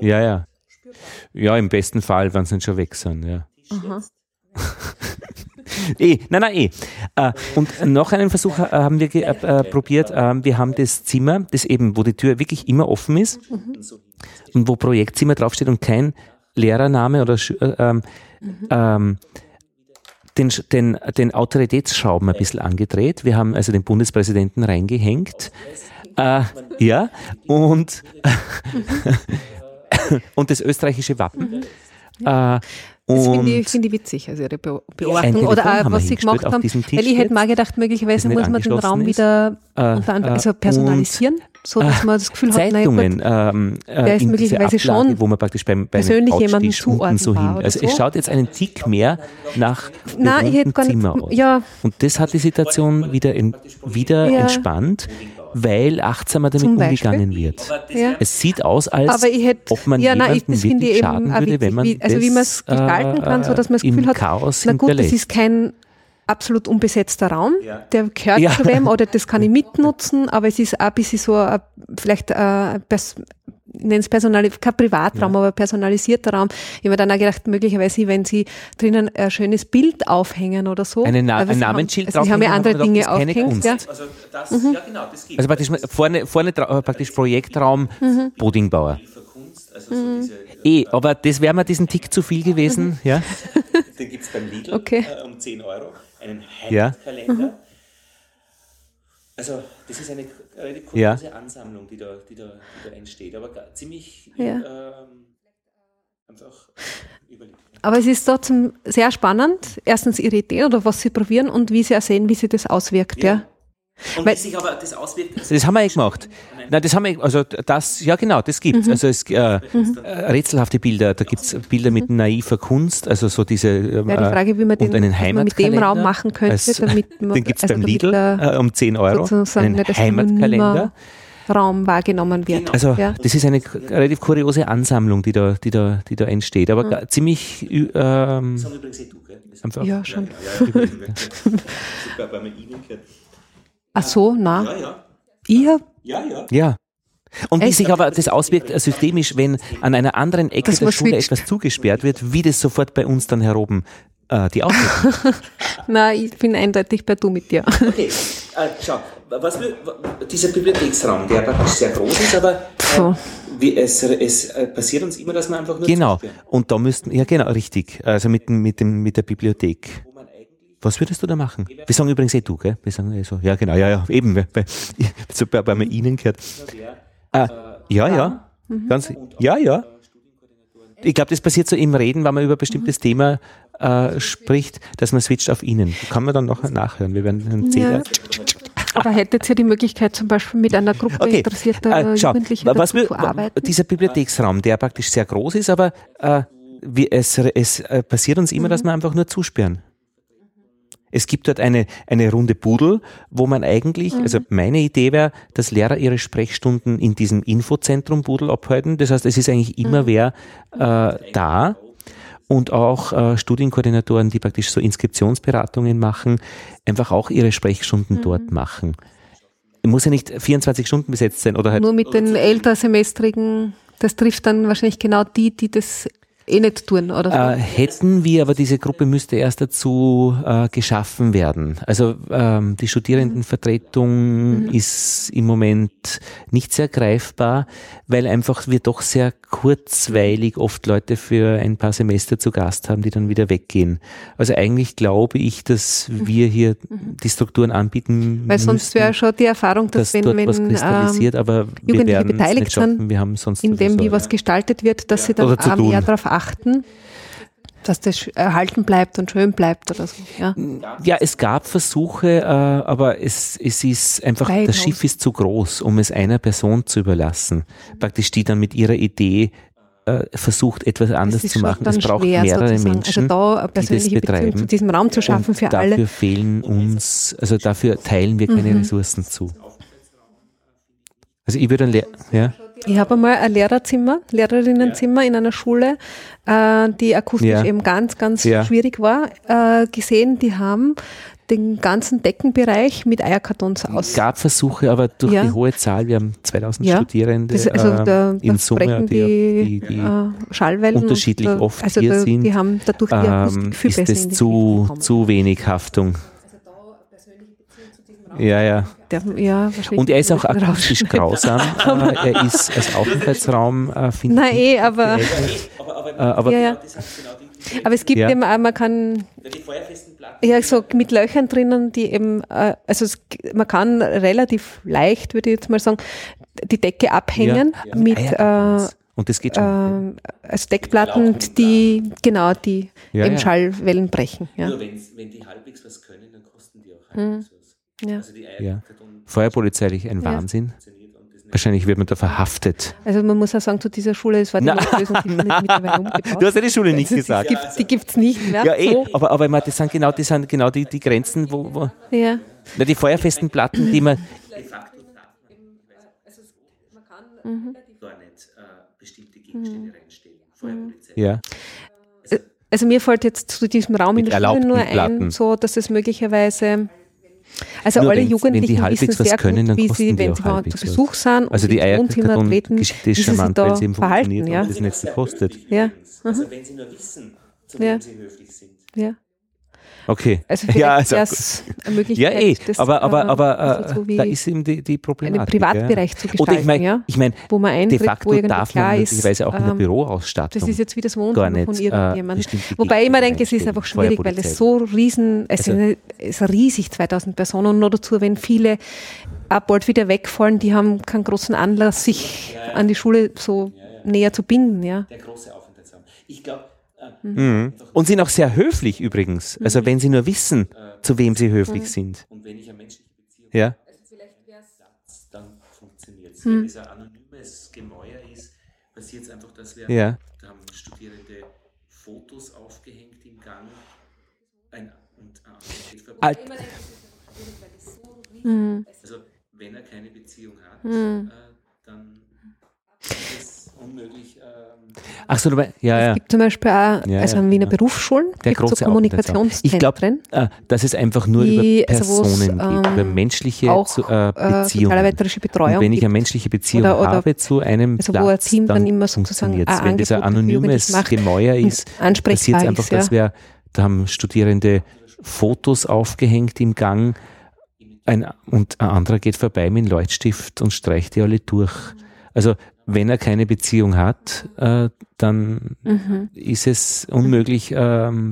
Ja, im besten Fall, wenn sie nicht schon weg sind, ja. Und noch einen Versuch haben wir probiert. Wir haben das Zimmer, das eben, wo die Tür wirklich immer offen ist und wo Projektzimmer draufsteht und kein Lehrername oder den Autoritätsschrauben ein bisschen angedreht. Wir haben also den Bundespräsidenten reingehängt. Und das österreichische Wappen. Das finde ich witzig, also Ihre Beobachtung. Oder auch, was Sie gemacht haben. Weil ich hätte mal gedacht, möglicherweise muss man den Raum wieder personalisieren, so dass man das Gefühl hat, Zeitungen, der ist möglicherweise Ablage, schon wo man praktisch beim persönlich jemanden zuordnen so hin. Also es schaut jetzt einen Tick mehr nach dem Zimmer aus. Ja. Und das hat die Situation wieder entspannt, weil achtsamer damit umgegangen wird. Ja. Es sieht aus, als ob man jemanden wirklich schaden würde, wenn man wie man es gestalten kann, so dass man das Gefühl hat, Chaos na gut, das ist kein absolut unbesetzter Raum, der gehört zu wem oder das kann ich mitnutzen, aber es ist auch ein bisschen so, vielleicht ich nenne es kein Privatraum, aber personalisierter Raum. Ich habe mir dann auch gedacht, möglicherweise, wenn Sie drinnen ein schönes Bild aufhängen oder so. Ein Namensschild draufhängen. Sie haben ja andere Dinge aufgehängt. Ja. Also das, ja genau, das gibt es. Also praktisch vorne praktisch Projektraum Bodingbauer. Aber das wäre mir diesen Tick zu viel gewesen. Ja. Den gibt es beim Lidl um 10 €, einen Heimatkalender. Also das ist eine relativ kuriose Ansammlung, die da entsteht, aber ziemlich einfach überlegt. Aber es ist trotzdem sehr spannend, erstens Ihre Idee oder was Sie probieren und wie Sie auch sehen, wie sich das auswirkt. Ja. Und wie sich aber das auswirkt. Das haben wir gemacht. Nein, das haben wir, also das, ja genau, das gibt's. Also es rätselhafte Bilder, da gibt's Bilder mit naiver Kunst, also so diese die Frage, wie man mit dem Raum machen könnte, damit man, den gibt's beim Lidl um 10 €, einen Heimatkalender. Raum wahrgenommen wird. Also das ist eine relativ kuriose Ansammlung, die da entsteht, aber ziemlich Das haben übrigens du, gell? einfach. Ja, schon. Super, weil man Ihnen gehört. Ach so, na. Ja. Ich hab Ja. Und wie sich aber das auswirkt systemisch, wenn an einer anderen Ecke der Schule etwas zugesperrt wird, wie das sofort bei uns dann hier oben die Auswirkungen. Nein, ich bin eindeutig bei du mit dir. Okay, schau, dieser Bibliotheksraum, der praktisch sehr groß ist, aber es passiert uns immer, dass man einfach nur zusperren. Und da müssten, richtig, also mit der Bibliothek. Was würdest du da machen? Wir sagen übrigens du, gell? Wir sagen so, ja genau, eben, weil man Ihnen gehört. Ganz, Ich glaube, das passiert so im Reden, wenn man über ein bestimmtes Thema spricht, dass man switcht auf Ihnen. Kann man dann noch nachhören. Wir werden einen Zähler. Aber hättet ihr die Möglichkeit, zum Beispiel mit einer Gruppe interessierter Jugendlicher zu arbeiten? Dieser Bibliotheksraum, der praktisch sehr groß ist, aber es passiert uns immer, dass wir einfach nur zusperren. Es gibt dort eine runde Pudel, wo man eigentlich, also meine Idee wäre, dass Lehrer ihre Sprechstunden in diesem Infozentrum Pudel abhalten. Das heißt, es ist eigentlich immer wer da und auch Studienkoordinatoren, die praktisch so Inskriptionsberatungen machen, einfach auch ihre Sprechstunden dort machen. Muss ja nicht 24 Stunden besetzt sein. Oder halt nur mit den Ältersemestrigen, das trifft dann wahrscheinlich genau die das nicht tun, oder so? Hätten wir, aber diese Gruppe müsste erst dazu geschaffen werden. Also die Studierendenvertretung ist im Moment nicht sehr greifbar, weil einfach wir doch sehr kurzweilig oft Leute für ein paar Semester zu Gast haben, die dann wieder weggehen. Also eigentlich glaube ich, dass wir hier die Strukturen anbieten weil sonst wäre schon die Erfahrung, dass wenn was kristallisiert, aber wir werden es nicht schaffen. Wir haben sonst in dem, wie was gestaltet wird, dass sie dann auch mehr darauf achten, dass das erhalten bleibt und schön bleibt oder so. Ja, es gab Versuche, aber es ist einfach, das Schiff ist zu groß, um es einer Person zu überlassen. Praktisch die dann mit ihrer Idee versucht, etwas anders zu machen. Es braucht mehrere Menschen, also da die das betreiben. Zu diesem Raum zu schaffen für alle. Dafür fehlen uns, also dafür teilen wir keine Ressourcen zu. Also ich würde Ich habe einmal ein Lehrerinnenzimmer in einer Schule, die akustisch eben ganz, ganz schwierig war, gesehen. Die haben den ganzen Deckenbereich mit Eierkartons aus. Es gab Versuche, aber durch die hohe Zahl, wir haben 2000 Studierende in Summe, die Schallwellen unterschiedlich oft hier sind, die haben dadurch die Akustik viel besser ist es zu wenig Haftung. Ja. Und er ist auch akustisch grausam. Er ist als Aufenthaltsraum, finde ich. Aber es gibt eben, man kann so mit Löchern drinnen, die eben, man kann relativ leicht, würde ich jetzt mal sagen, die Decke abhängen mit und das geht schon. Also Deckplatten, die eben Schallwellen brechen. Ja. Nur wenn die halbwegs was können, dann kosten die auch halbwegs was. Ja. Also die Feuerpolizeilich ein Wahnsinn. Wahrscheinlich wird man da verhaftet. Also man muss auch sagen, zu dieser Schule, es war die Lösung, die mittlerweile umgebaut. Du hast ja die Schule nicht gesagt. Die gibt es nicht mehr. Ja, aber ich meine, das sind genau die Grenzen, wo die feuerfesten Platten, die man... gar nicht bestimmte Gegenstände reinstellen. Feuerpolizei. Ja. Also mir fällt jetzt zu diesem Raum in der Schule nur ein, so dass es möglicherweise... Also nur alle Jugendlichen wissen sehr können, gut, wie sie, wenn sie mal zu Besuch sind also und die ins Wohnzimmer treten, Geschichte ist charmant, weil sie eben verhalten. Ja. Das nichts gekostet. Ja. Also wenn sie nur wissen, zu wem sie höflich sind. Ja. Okay. Also vielleicht wäre es eine Möglichkeit, aber da ist eben die Problematik. Einen Privatbereich zu gestalten, oder ich meine, wo man eintritt, de facto darf man möglicherweise auch in der Büroausstattung das ist jetzt wie das Wohnzimmer von irgendjemandem. Wobei ich mir denke, es ist einfach schwierig, weil es so es ist riesig, 2000 Personen, und noch dazu, wenn viele auch bald wieder wegfallen, die haben keinen großen Anlass, sich an die Schule so näher zu binden. Ja. Der große Aufenthaltsraum. Ich glaube, und sind auch sehr höflich übrigens. Also wenn sie nur wissen, zu wem sie höflich sind. Und wenn ich eine menschliche Beziehung habe, dann funktioniert es. Wenn es ein anonymes Gemäuer ist, passiert es einfach, dass da haben Studierende Fotos aufgehängt im Gang und geht vorbei. Also wenn er keine Beziehung hat, dann ist es unmöglich. Ach so, Es gibt zum Beispiel auch, an Wiener Berufsschulen, gibt es so Kommunikationszentren. Ich glaube, dass es einfach nur über Personen geht, über menschliche Beziehungen. Sozialarbeiterische Betreuung. Und wenn ich eine menschliche Beziehung habe zu einem Platz, wo ein Team dann immer funktioniert es. Wenn das ein anonymes Gemäuer ist, passiert es einfach, da haben Studierende Fotos aufgehängt im Gang und ein anderer geht vorbei mit einem Leuchtstift und streicht die alle durch. Also wenn er keine Beziehung hat, dann ist es unmöglich. Ist auch ein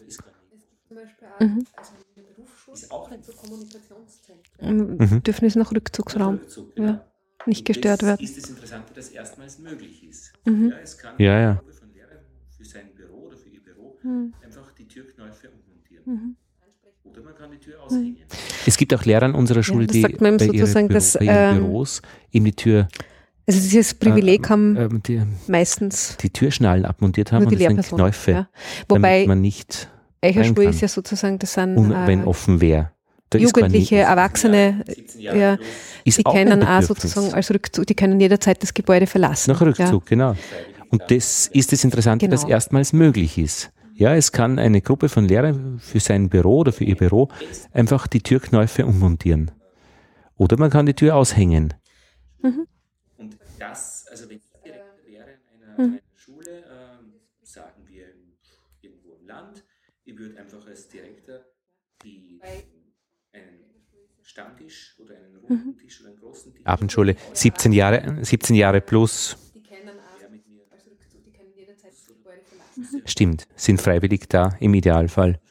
Bedürfnis nach Rückzugsraum. Nicht gestört werden. Ist das Interessante, dass erstmals möglich ist. Es kann eine Gruppe von Lehrern für sein Büro oder für ihr Büro einfach die Türknäufe ummontieren. Oder man kann die Tür aushängen. Es gibt auch Lehrer an unserer Schule, die bei ihren Büros eben die Tür... Also dieses Privileg haben meistens die Türschnallen abmontiert haben, und das sind Knäufe, ja. Wobei damit man nicht Eicherschule ist ja sozusagen, das sind wenn offen wäre. Jugendliche, Erwachsene, die können auch sozusagen als Rückzug, die können jederzeit das Gebäude verlassen. Nach Rückzug, genau. Und das ist das Interessante, dass erstmals möglich ist. Ja, es kann eine Gruppe von Lehrern für sein Büro oder für ihr Büro einfach die Türknäufe ummontieren. Oder man kann die Tür aushängen. Und das, also wenn ich Direktor wäre in einer Schule, sagen wir irgendwo im Land, ich würde einfach als Direktor einen Stammtisch oder einen runden Tisch oder einen großen Tisch. Abendschule, 17 Jahre plus. Die können auch mit mir als Rückzug, die können jederzeit das Gebäude verlassen. Stimmt, sind freiwillig da im Idealfall.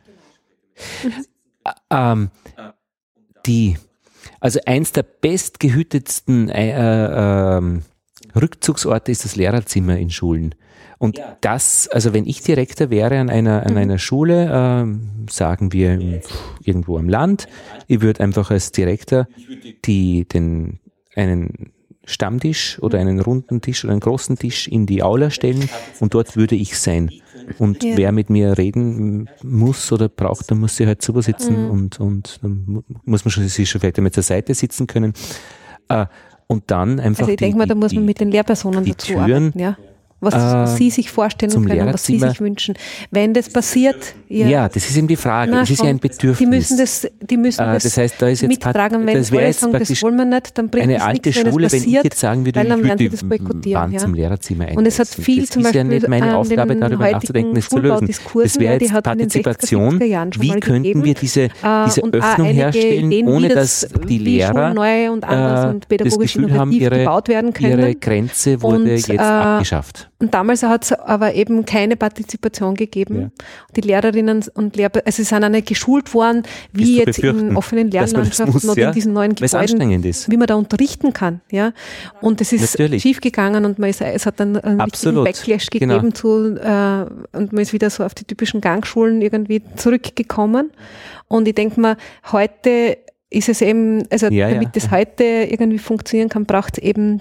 Also eins der bestgehütetsten Rückzugsorte ist das Lehrerzimmer in Schulen. Und das, also wenn ich Direktor wäre an einer Schule, sagen wir irgendwo am Land, ich würde einfach als Direktor einen Stammtisch oder einen runden Tisch oder einen großen Tisch in die Aula stellen und dort würde ich sein. Und wer mit mir reden muss oder braucht, dann muss sie halt super sitzen und dann muss man sich schon vielleicht einmal zur Seite sitzen können. Und dann einfach also ich denke mal, da muss man mit den Lehrpersonen dazu arbeiten, was Sie sich vorstellen können, was Sie sich wünschen. Wenn das passiert... Ja, das ist eben die Frage. Das ist ja ein Bedürfnis. Die müssen das heißt, da ist jetzt mittragen. Wenn das alle sagen, das wollen wir nicht, dann bringt es nichts, wenn es passiert, wenn ich jetzt sagen würde, dann werden ich sie das boykottieren. zum Lehrerzimmer einsetzen. Und es hat viel das zum Beispiel ist ja nicht meine Aufgabe, darüber nachzudenken, es zu lösen. Das wäre jetzt Partizipation. Wie könnten wir diese Öffnung herstellen, ohne dass die Lehrer das Gefühl haben, ihre Grenze wurde jetzt abgeschafft. Und damals hat es aber eben keine Partizipation gegeben. Ja. Die Lehrerinnen und Lehrer, also sie sind auch nicht geschult worden, wie jetzt in offenen Lernlandschaften oder in diesen neuen Gebäuden, wie man da unterrichten kann. Ja. Und es ist schief gegangen und es hat dann einen richtigen Backlash gegeben und man ist wieder so auf die typischen Gangschulen irgendwie zurückgekommen. Und ich denke mal, heute ist es eben, also damit das heute irgendwie funktionieren kann, braucht es eben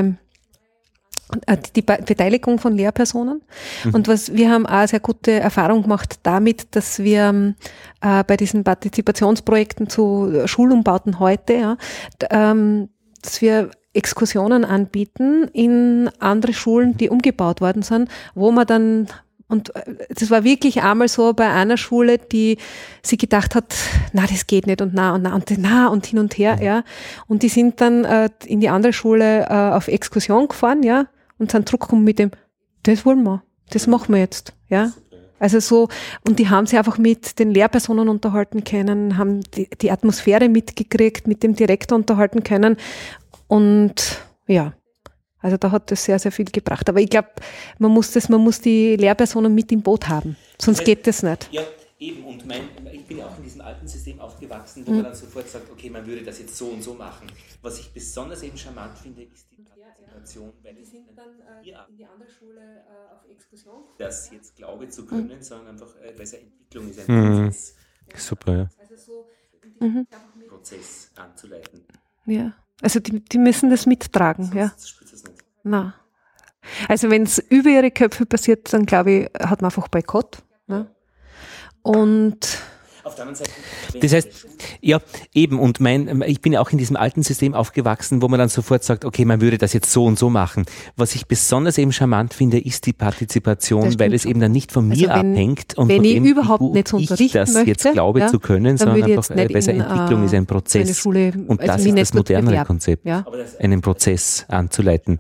die Beteiligung von Lehrpersonen. Und wir haben auch sehr gute Erfahrung gemacht damit, dass wir bei diesen Partizipationsprojekten zu Schulumbauten heute, dass wir Exkursionen anbieten in andere Schulen, die umgebaut worden sind, wo man dann, und das war wirklich einmal so bei einer Schule, die sie gedacht hat, na, das geht nicht und hin und her, ja. Und die sind dann in die andere Schule auf Exkursion gefahren, ja, und sind zurückgekommen mit dem, das wollen wir, das machen wir jetzt, ja. Also so, und die haben sich einfach mit den Lehrpersonen unterhalten können, haben die Atmosphäre mitgekriegt, mit dem Direktor unterhalten können und ja, also da hat das sehr, sehr viel gebracht. Aber ich glaube, man muss die Lehrpersonen mit im Boot haben, sonst geht das nicht. Ja, eben, und ich bin auch in diesem alten System aufgewachsen, wo man dann sofort sagt, okay, man würde das jetzt so und so machen. Was ich besonders eben charmant finde, ist die Partizipation, weil die sind dann in die andere Schule auf Exkursion. Das jetzt glaube zu können, sondern einfach, weil es eine Entwicklung ist, ein Prozess. Super, ja. Also so einen Prozess anzuleiten. Ja, also die müssen das mittragen, ja. Das spürt es nicht. Na. Also wenn es über ihre Köpfe passiert, dann glaube ich, hat man einfach Boykott. Ne? Und auf der anderen Seite, das heißt, ja, eben, und ich bin ja auch in diesem alten System aufgewachsen, wo man dann sofort sagt, okay, man würde das jetzt so und so machen. Was ich besonders eben charmant finde, ist die Partizipation, weil es eben dann nicht von mir abhängt und wenn von ich dem, überhaupt nicht so unterrichten das möchte, jetzt glaube zu können, sondern einfach bei seiner Entwicklung ist ein Prozess. Schule, und das ist das modernere Konzept, einen Prozess anzuleiten.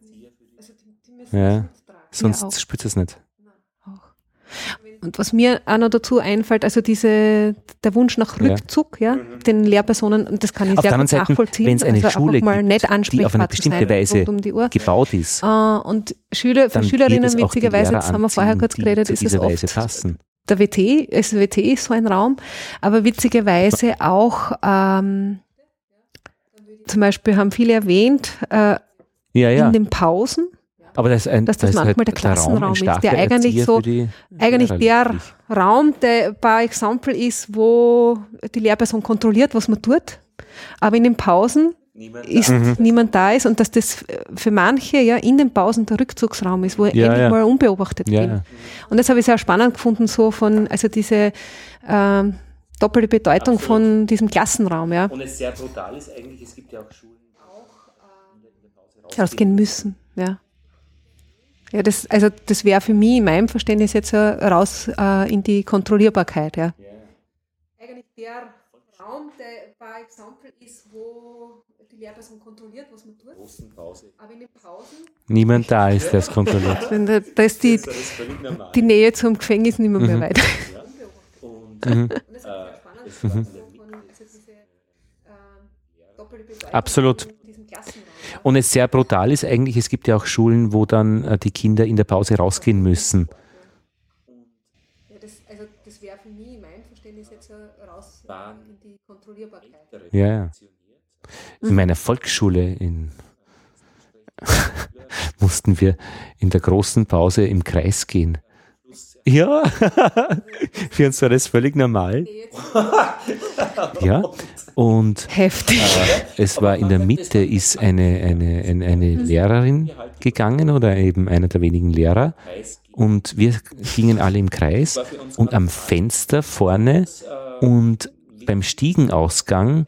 Ja, sonst spürt es nicht. Und was mir auch noch dazu einfällt, also der Wunsch nach Rückzug, den Lehrpersonen, und das kann ich sehr gut nachvollziehen. Wenn es eine Schule gibt, die auf eine bestimmte Weise gebaut ist, und für Schülerinnen, witzigerweise, jetzt haben wir vorher kurz geredet, ist es oft passen. Der WT, das WT ist so ein Raum, aber witzigerweise auch, zum Beispiel haben viele erwähnt, in den Pausen, aber dass das manchmal halt der Klassenraum ist, der eigentlich der Raum, der par Exempel ist, wo die Lehrperson kontrolliert, was man tut, aber in den Pausen niemand da ist und dass das für manche in den Pausen der Rückzugsraum ist, wo ich endlich mal unbeobachtet bin. Und das habe ich sehr spannend gefunden, also diese doppelte Bedeutung von diesem Klassenraum. Ja. Und es sehr brutal ist eigentlich, es gibt ja auch Schulen, die in der Pause rausgehen müssen. Ja. Ja, das wäre für mich in meinem Verständnis jetzt raus in die Kontrollierbarkeit. Ja. Eigentlich der Raum, der par Exempel ist, wo die Lehrperson kontrolliert, was man tut. Aber in den Pausen niemand da ist, der es kontrolliert. Da ist die Nähe zum Gefängnis nicht mehr weit. Ja. Und das ist spannend. Absolut. Und es sehr brutal ist eigentlich, es gibt ja auch Schulen, wo dann die Kinder in der Pause rausgehen müssen. Ja, das wäre für mich in meinem Verständnis jetzt raus in die Kontrollierbarkeit. Ja. In meiner Volksschule mussten wir in der großen Pause im Kreis gehen. Ja, für uns war das völlig normal. Ja, und heftig. Es war in der Mitte ist eine Lehrerin gegangen oder eben einer der wenigen Lehrer und wir gingen alle im Kreis und am Fenster vorne und beim Stiegenausgang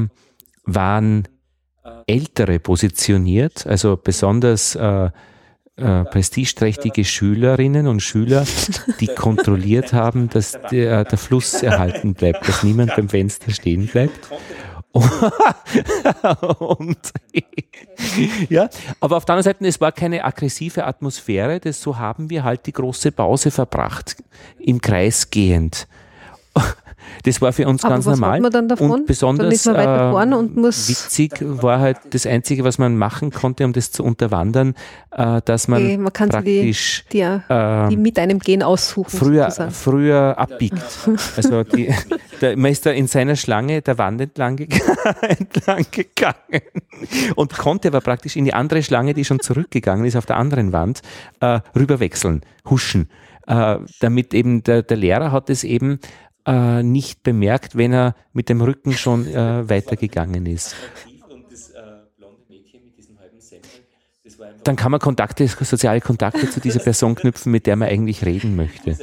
waren Ältere positioniert, also besonders prestigeträchtige Schülerinnen und Schüler, die kontrolliert haben, dass der Fluss erhalten bleibt, dass niemand beim Fenster stehen bleibt. Und, ja, aber auf der anderen Seite, es war keine aggressive Atmosphäre, so haben wir halt die große Pause verbracht, im Kreis gehend. Das war für uns ganz normal. Man dann davon? Und besonders dann ist man weiter vorne und muss witzig war halt das Einzige, was man machen konnte, um das zu unterwandern, dass man kann praktisch die mit einem Gehen aussuchen. Früher abbiegt. Also man ist da in seiner Schlange der Wand entlang gegangen und konnte aber praktisch in die andere Schlange, die schon zurückgegangen ist, auf der anderen Wand, rüberwechseln, huschen. Damit eben der Lehrer hat es eben nicht bemerkt, wenn er mit dem Rücken schon weitergegangen ist. Dann kann man soziale Kontakte zu dieser Person knüpfen, mit der man eigentlich reden möchte.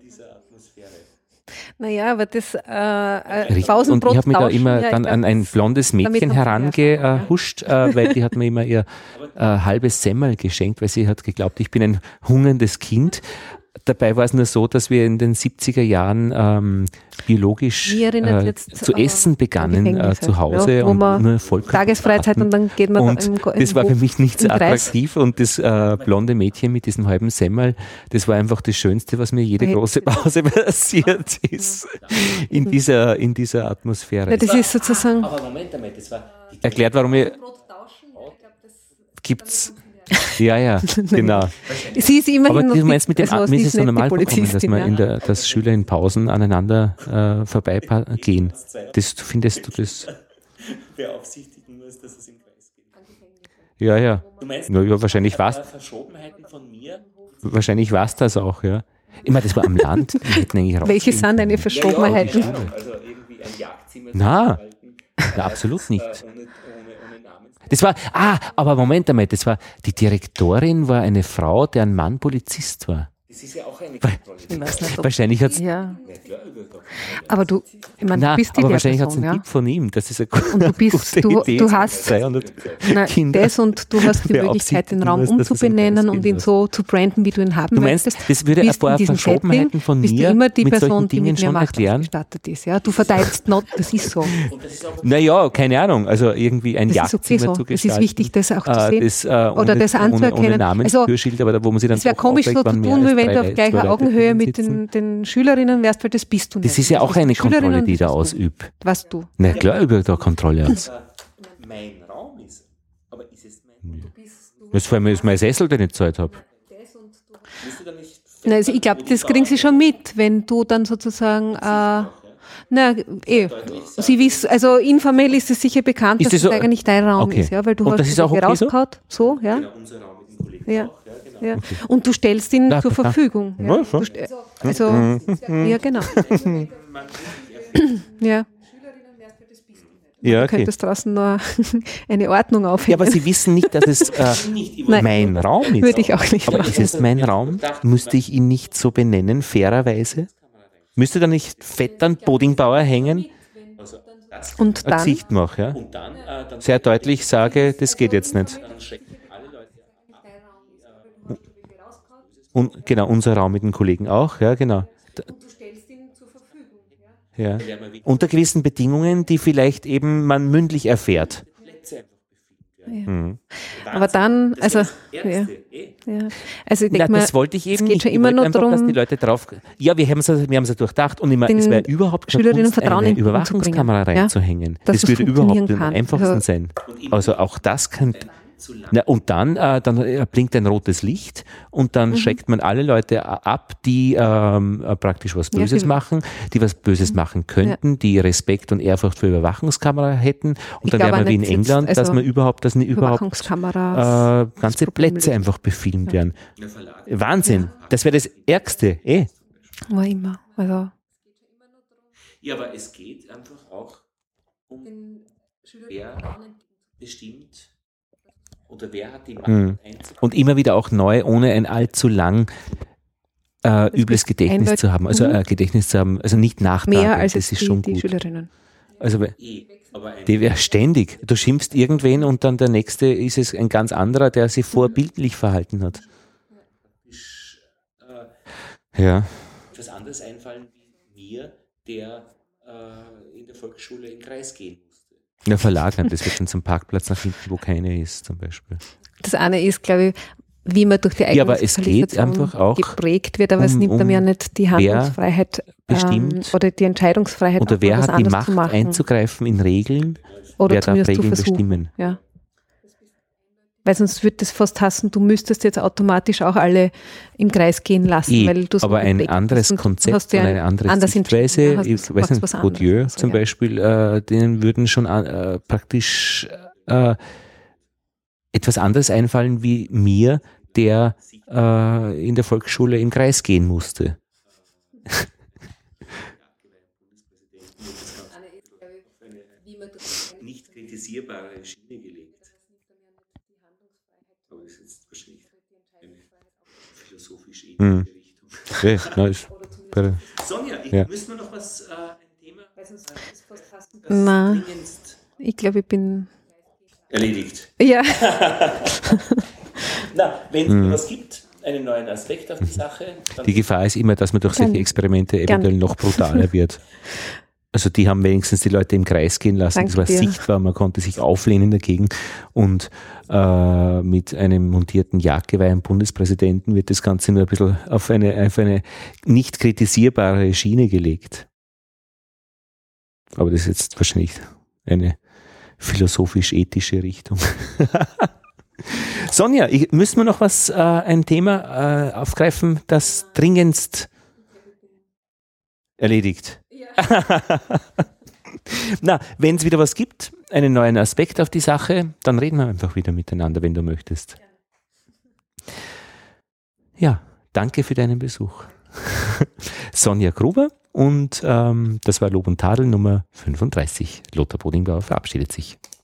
Naja, aber das und ich habe mich da immer dann an ein blondes Mädchen herangehuscht, weil die hat mir immer ihr halbes Semmel geschenkt, weil sie hat geglaubt, ich bin ein hungerndes Kind. Dabei war es nur so, dass wir in den 70er Jahren biologisch zu essen begannen zu Hause, und nur Tagesfreizeit und dann geht man und das war für mich nicht so attraktiv, und das blonde Mädchen mit diesem halben Semmel, das war einfach das Schönste, was mir jede große Pause passiert ist in dieser Atmosphäre. Ja, das ist sozusagen... Aber Moment einmal, das war... Erklärt, warum gibt's... Ja, genau. Sie ist immerhin aber du meinst, mit dem also ist es so normal vorkommen, dass man dass Schüler in Pausen aneinander vorbeigehen. Findest du das? Beaufsichtigen muss, dass es im Kreis geht. Ja. Du meinst, wahrscheinlich war es. Verschobenheiten von mir? Wahrscheinlich war es das auch, ja. Ich meine, das war am Land. Welche sind deine Verschobenheiten? Also irgendwie ein Jagdzimmer. Na, absolut nicht. Das war, aber Moment einmal, die Direktorin war eine Frau, deren Mann Polizist war. Das ist ja auch eine Kontrolle. Wahrscheinlich hat es... Ja. Aber du, ich meine, du bist die aber wahrscheinlich hat es Person, einen Tipp von ihm, das ist eine gute du hast 200 Kinder. das, und du hast die Möglichkeit, den Raum umzubenennen und ihn so zu branden, wie du ihn haben möchtest. Das würde ein paar Verschobenheiten von mir bist du immer die mit Person, solchen die Dingen mit mir schon Macht erklären. Ausgestattet ist. Ja? Du verteidigst das ist so. Naja, keine Ahnung, also irgendwie ein Jagdzimmer zu gestalten. Es ist wichtig, das auch zu sehen oder das anzuerkennen. Ohne Namenskürschild, aber wo man sich dann es wäre komisch so zu tun, wie wenn du auf gleicher Augenhöhe mit den Schülerinnen wärst, weil das bist du nicht. Das ist ja auch eine Kontrolle, die da ausübt. Was du? Na klar, übe da Kontrolle aus. Mein Raum ist, aber ist es mein... Das ist mein Sessel, den ich gezahlt habe. Also ich glaube, das kriegen sie schon mit, wenn du dann sozusagen... Sie wissen, also informell ist es sicher bekannt, dass es eigentlich dein Raum ist, ja, weil du hast das auch okay rausgehauen, so, ja. Genau, unser Raum mit den Kollegen Ja. auch, Ja. Und du stellst ihn zur Verfügung. Ja. Ja, genau. Ja. Ja, Du könntest draußen noch eine Ordnung aufheben. Ja, aber Sie wissen nicht, dass es mein Raum ist. Würde ich auch nicht. Aber ist es mein Raum? Müsste ich ihn nicht so benennen, fairerweise? Müsste da nicht fett an Bodingbauer hängen? Und dann? Ein Gesicht mache, ja? Sehr deutlich sage, das geht jetzt nicht. Und genau, unser Raum mit den Kollegen auch, ja, genau. Und du stellst ihn zur Verfügung. Ja. Unter gewissen Bedingungen, die vielleicht eben man mündlich erfährt. Ja. Aber dann, also, also ich denke mal, das wollte ich eben nicht. Ich immer wollte nur einfach, darum, dass die Leute drauf... Ja, wir haben es durchdacht, und es wäre überhaupt keine Kunst, eine Überwachungskamera reinzuhängen. Das würde überhaupt am einfachsten sein. Also auch das kann... und dann blinkt ein rotes Licht, und dann schreckt man alle Leute ab, die praktisch was Böses machen, die was Böses machen könnten, die Respekt und Ehrfurcht für Überwachungskamera hätten, und dann wäre man wie in England, dass ganze Plätze einfach befilmt werden. Wahnsinn, das wäre das Ärgste. War immer. Also. Ja, aber es geht einfach auch um wer bestimmt oder wer hat die Macht und immer wieder auch neu, ohne ein allzu lang übles Gedächtnis zu haben. Also also nicht nachtragen. Mehr als das ist schon die gut. Schülerinnen. Also die wäre ständig. Du schimpfst irgendwen, und dann der nächste ist es ein ganz anderer, der sich vorbildlich verhalten hat. etwas anderes einfallen wie mir, der in der Volksschule in den Kreis gehen musste. Ja, verlagern, das wird dann zum Parkplatz nach hinten, wo keine ist, zum Beispiel. Das eine ist, glaube ich, wie man durch die eigene geprägt wird, aber es nimmt einem ja nicht die Handlungsfreiheit oder die Entscheidungsfreiheit. Oder wer hat die Macht einzugreifen in Regeln, oder wer darf Regeln bestimmen. Ja. Weil sonst würde das fast hassen, du müsstest jetzt automatisch auch alle im Kreis gehen lassen. Weil du aber ein anderes Konzept und eine andere Sichtweise, ich weiß nicht, Bourdieu zum Beispiel, denen würden schon praktisch etwas anderes einfallen wie mir, der in der Volksschule im Kreis gehen musste. Nicht kritisierbare Schiene gelegt. Aber das ist jetzt wahrscheinlich eine philosophisch-ethische Richtung. Sonja, müssen wir noch was, ein Thema? Nein, ich glaube, ich bin erledigt. Ja. Na, wenn es was gibt, einen neuen Aspekt auf die Sache. Die Gefahr ist immer, dass man durch solche Experimente eventuell noch brutaler wird. Also die haben wenigstens die Leute im Kreis gehen lassen. Das war sichtbar, man konnte sich auflehnen dagegen. Und mit einem montierten Jagdgeweih am Bundespräsidenten wird das Ganze nur ein bisschen auf eine nicht kritisierbare Schiene gelegt. Aber das ist jetzt wahrscheinlich eine philosophisch-ethische Richtung. Sonja, müssen wir noch ein Thema aufgreifen, das dringendst erledigt? Ja. Na, wenn es wieder was gibt, einen neuen Aspekt auf die Sache, dann reden wir einfach wieder miteinander, wenn du möchtest. Ja, danke für deinen Besuch. Sonja Gruber und das war Lob und Tadel Nummer 35. Lothar Bodingbauer verabschiedet sich.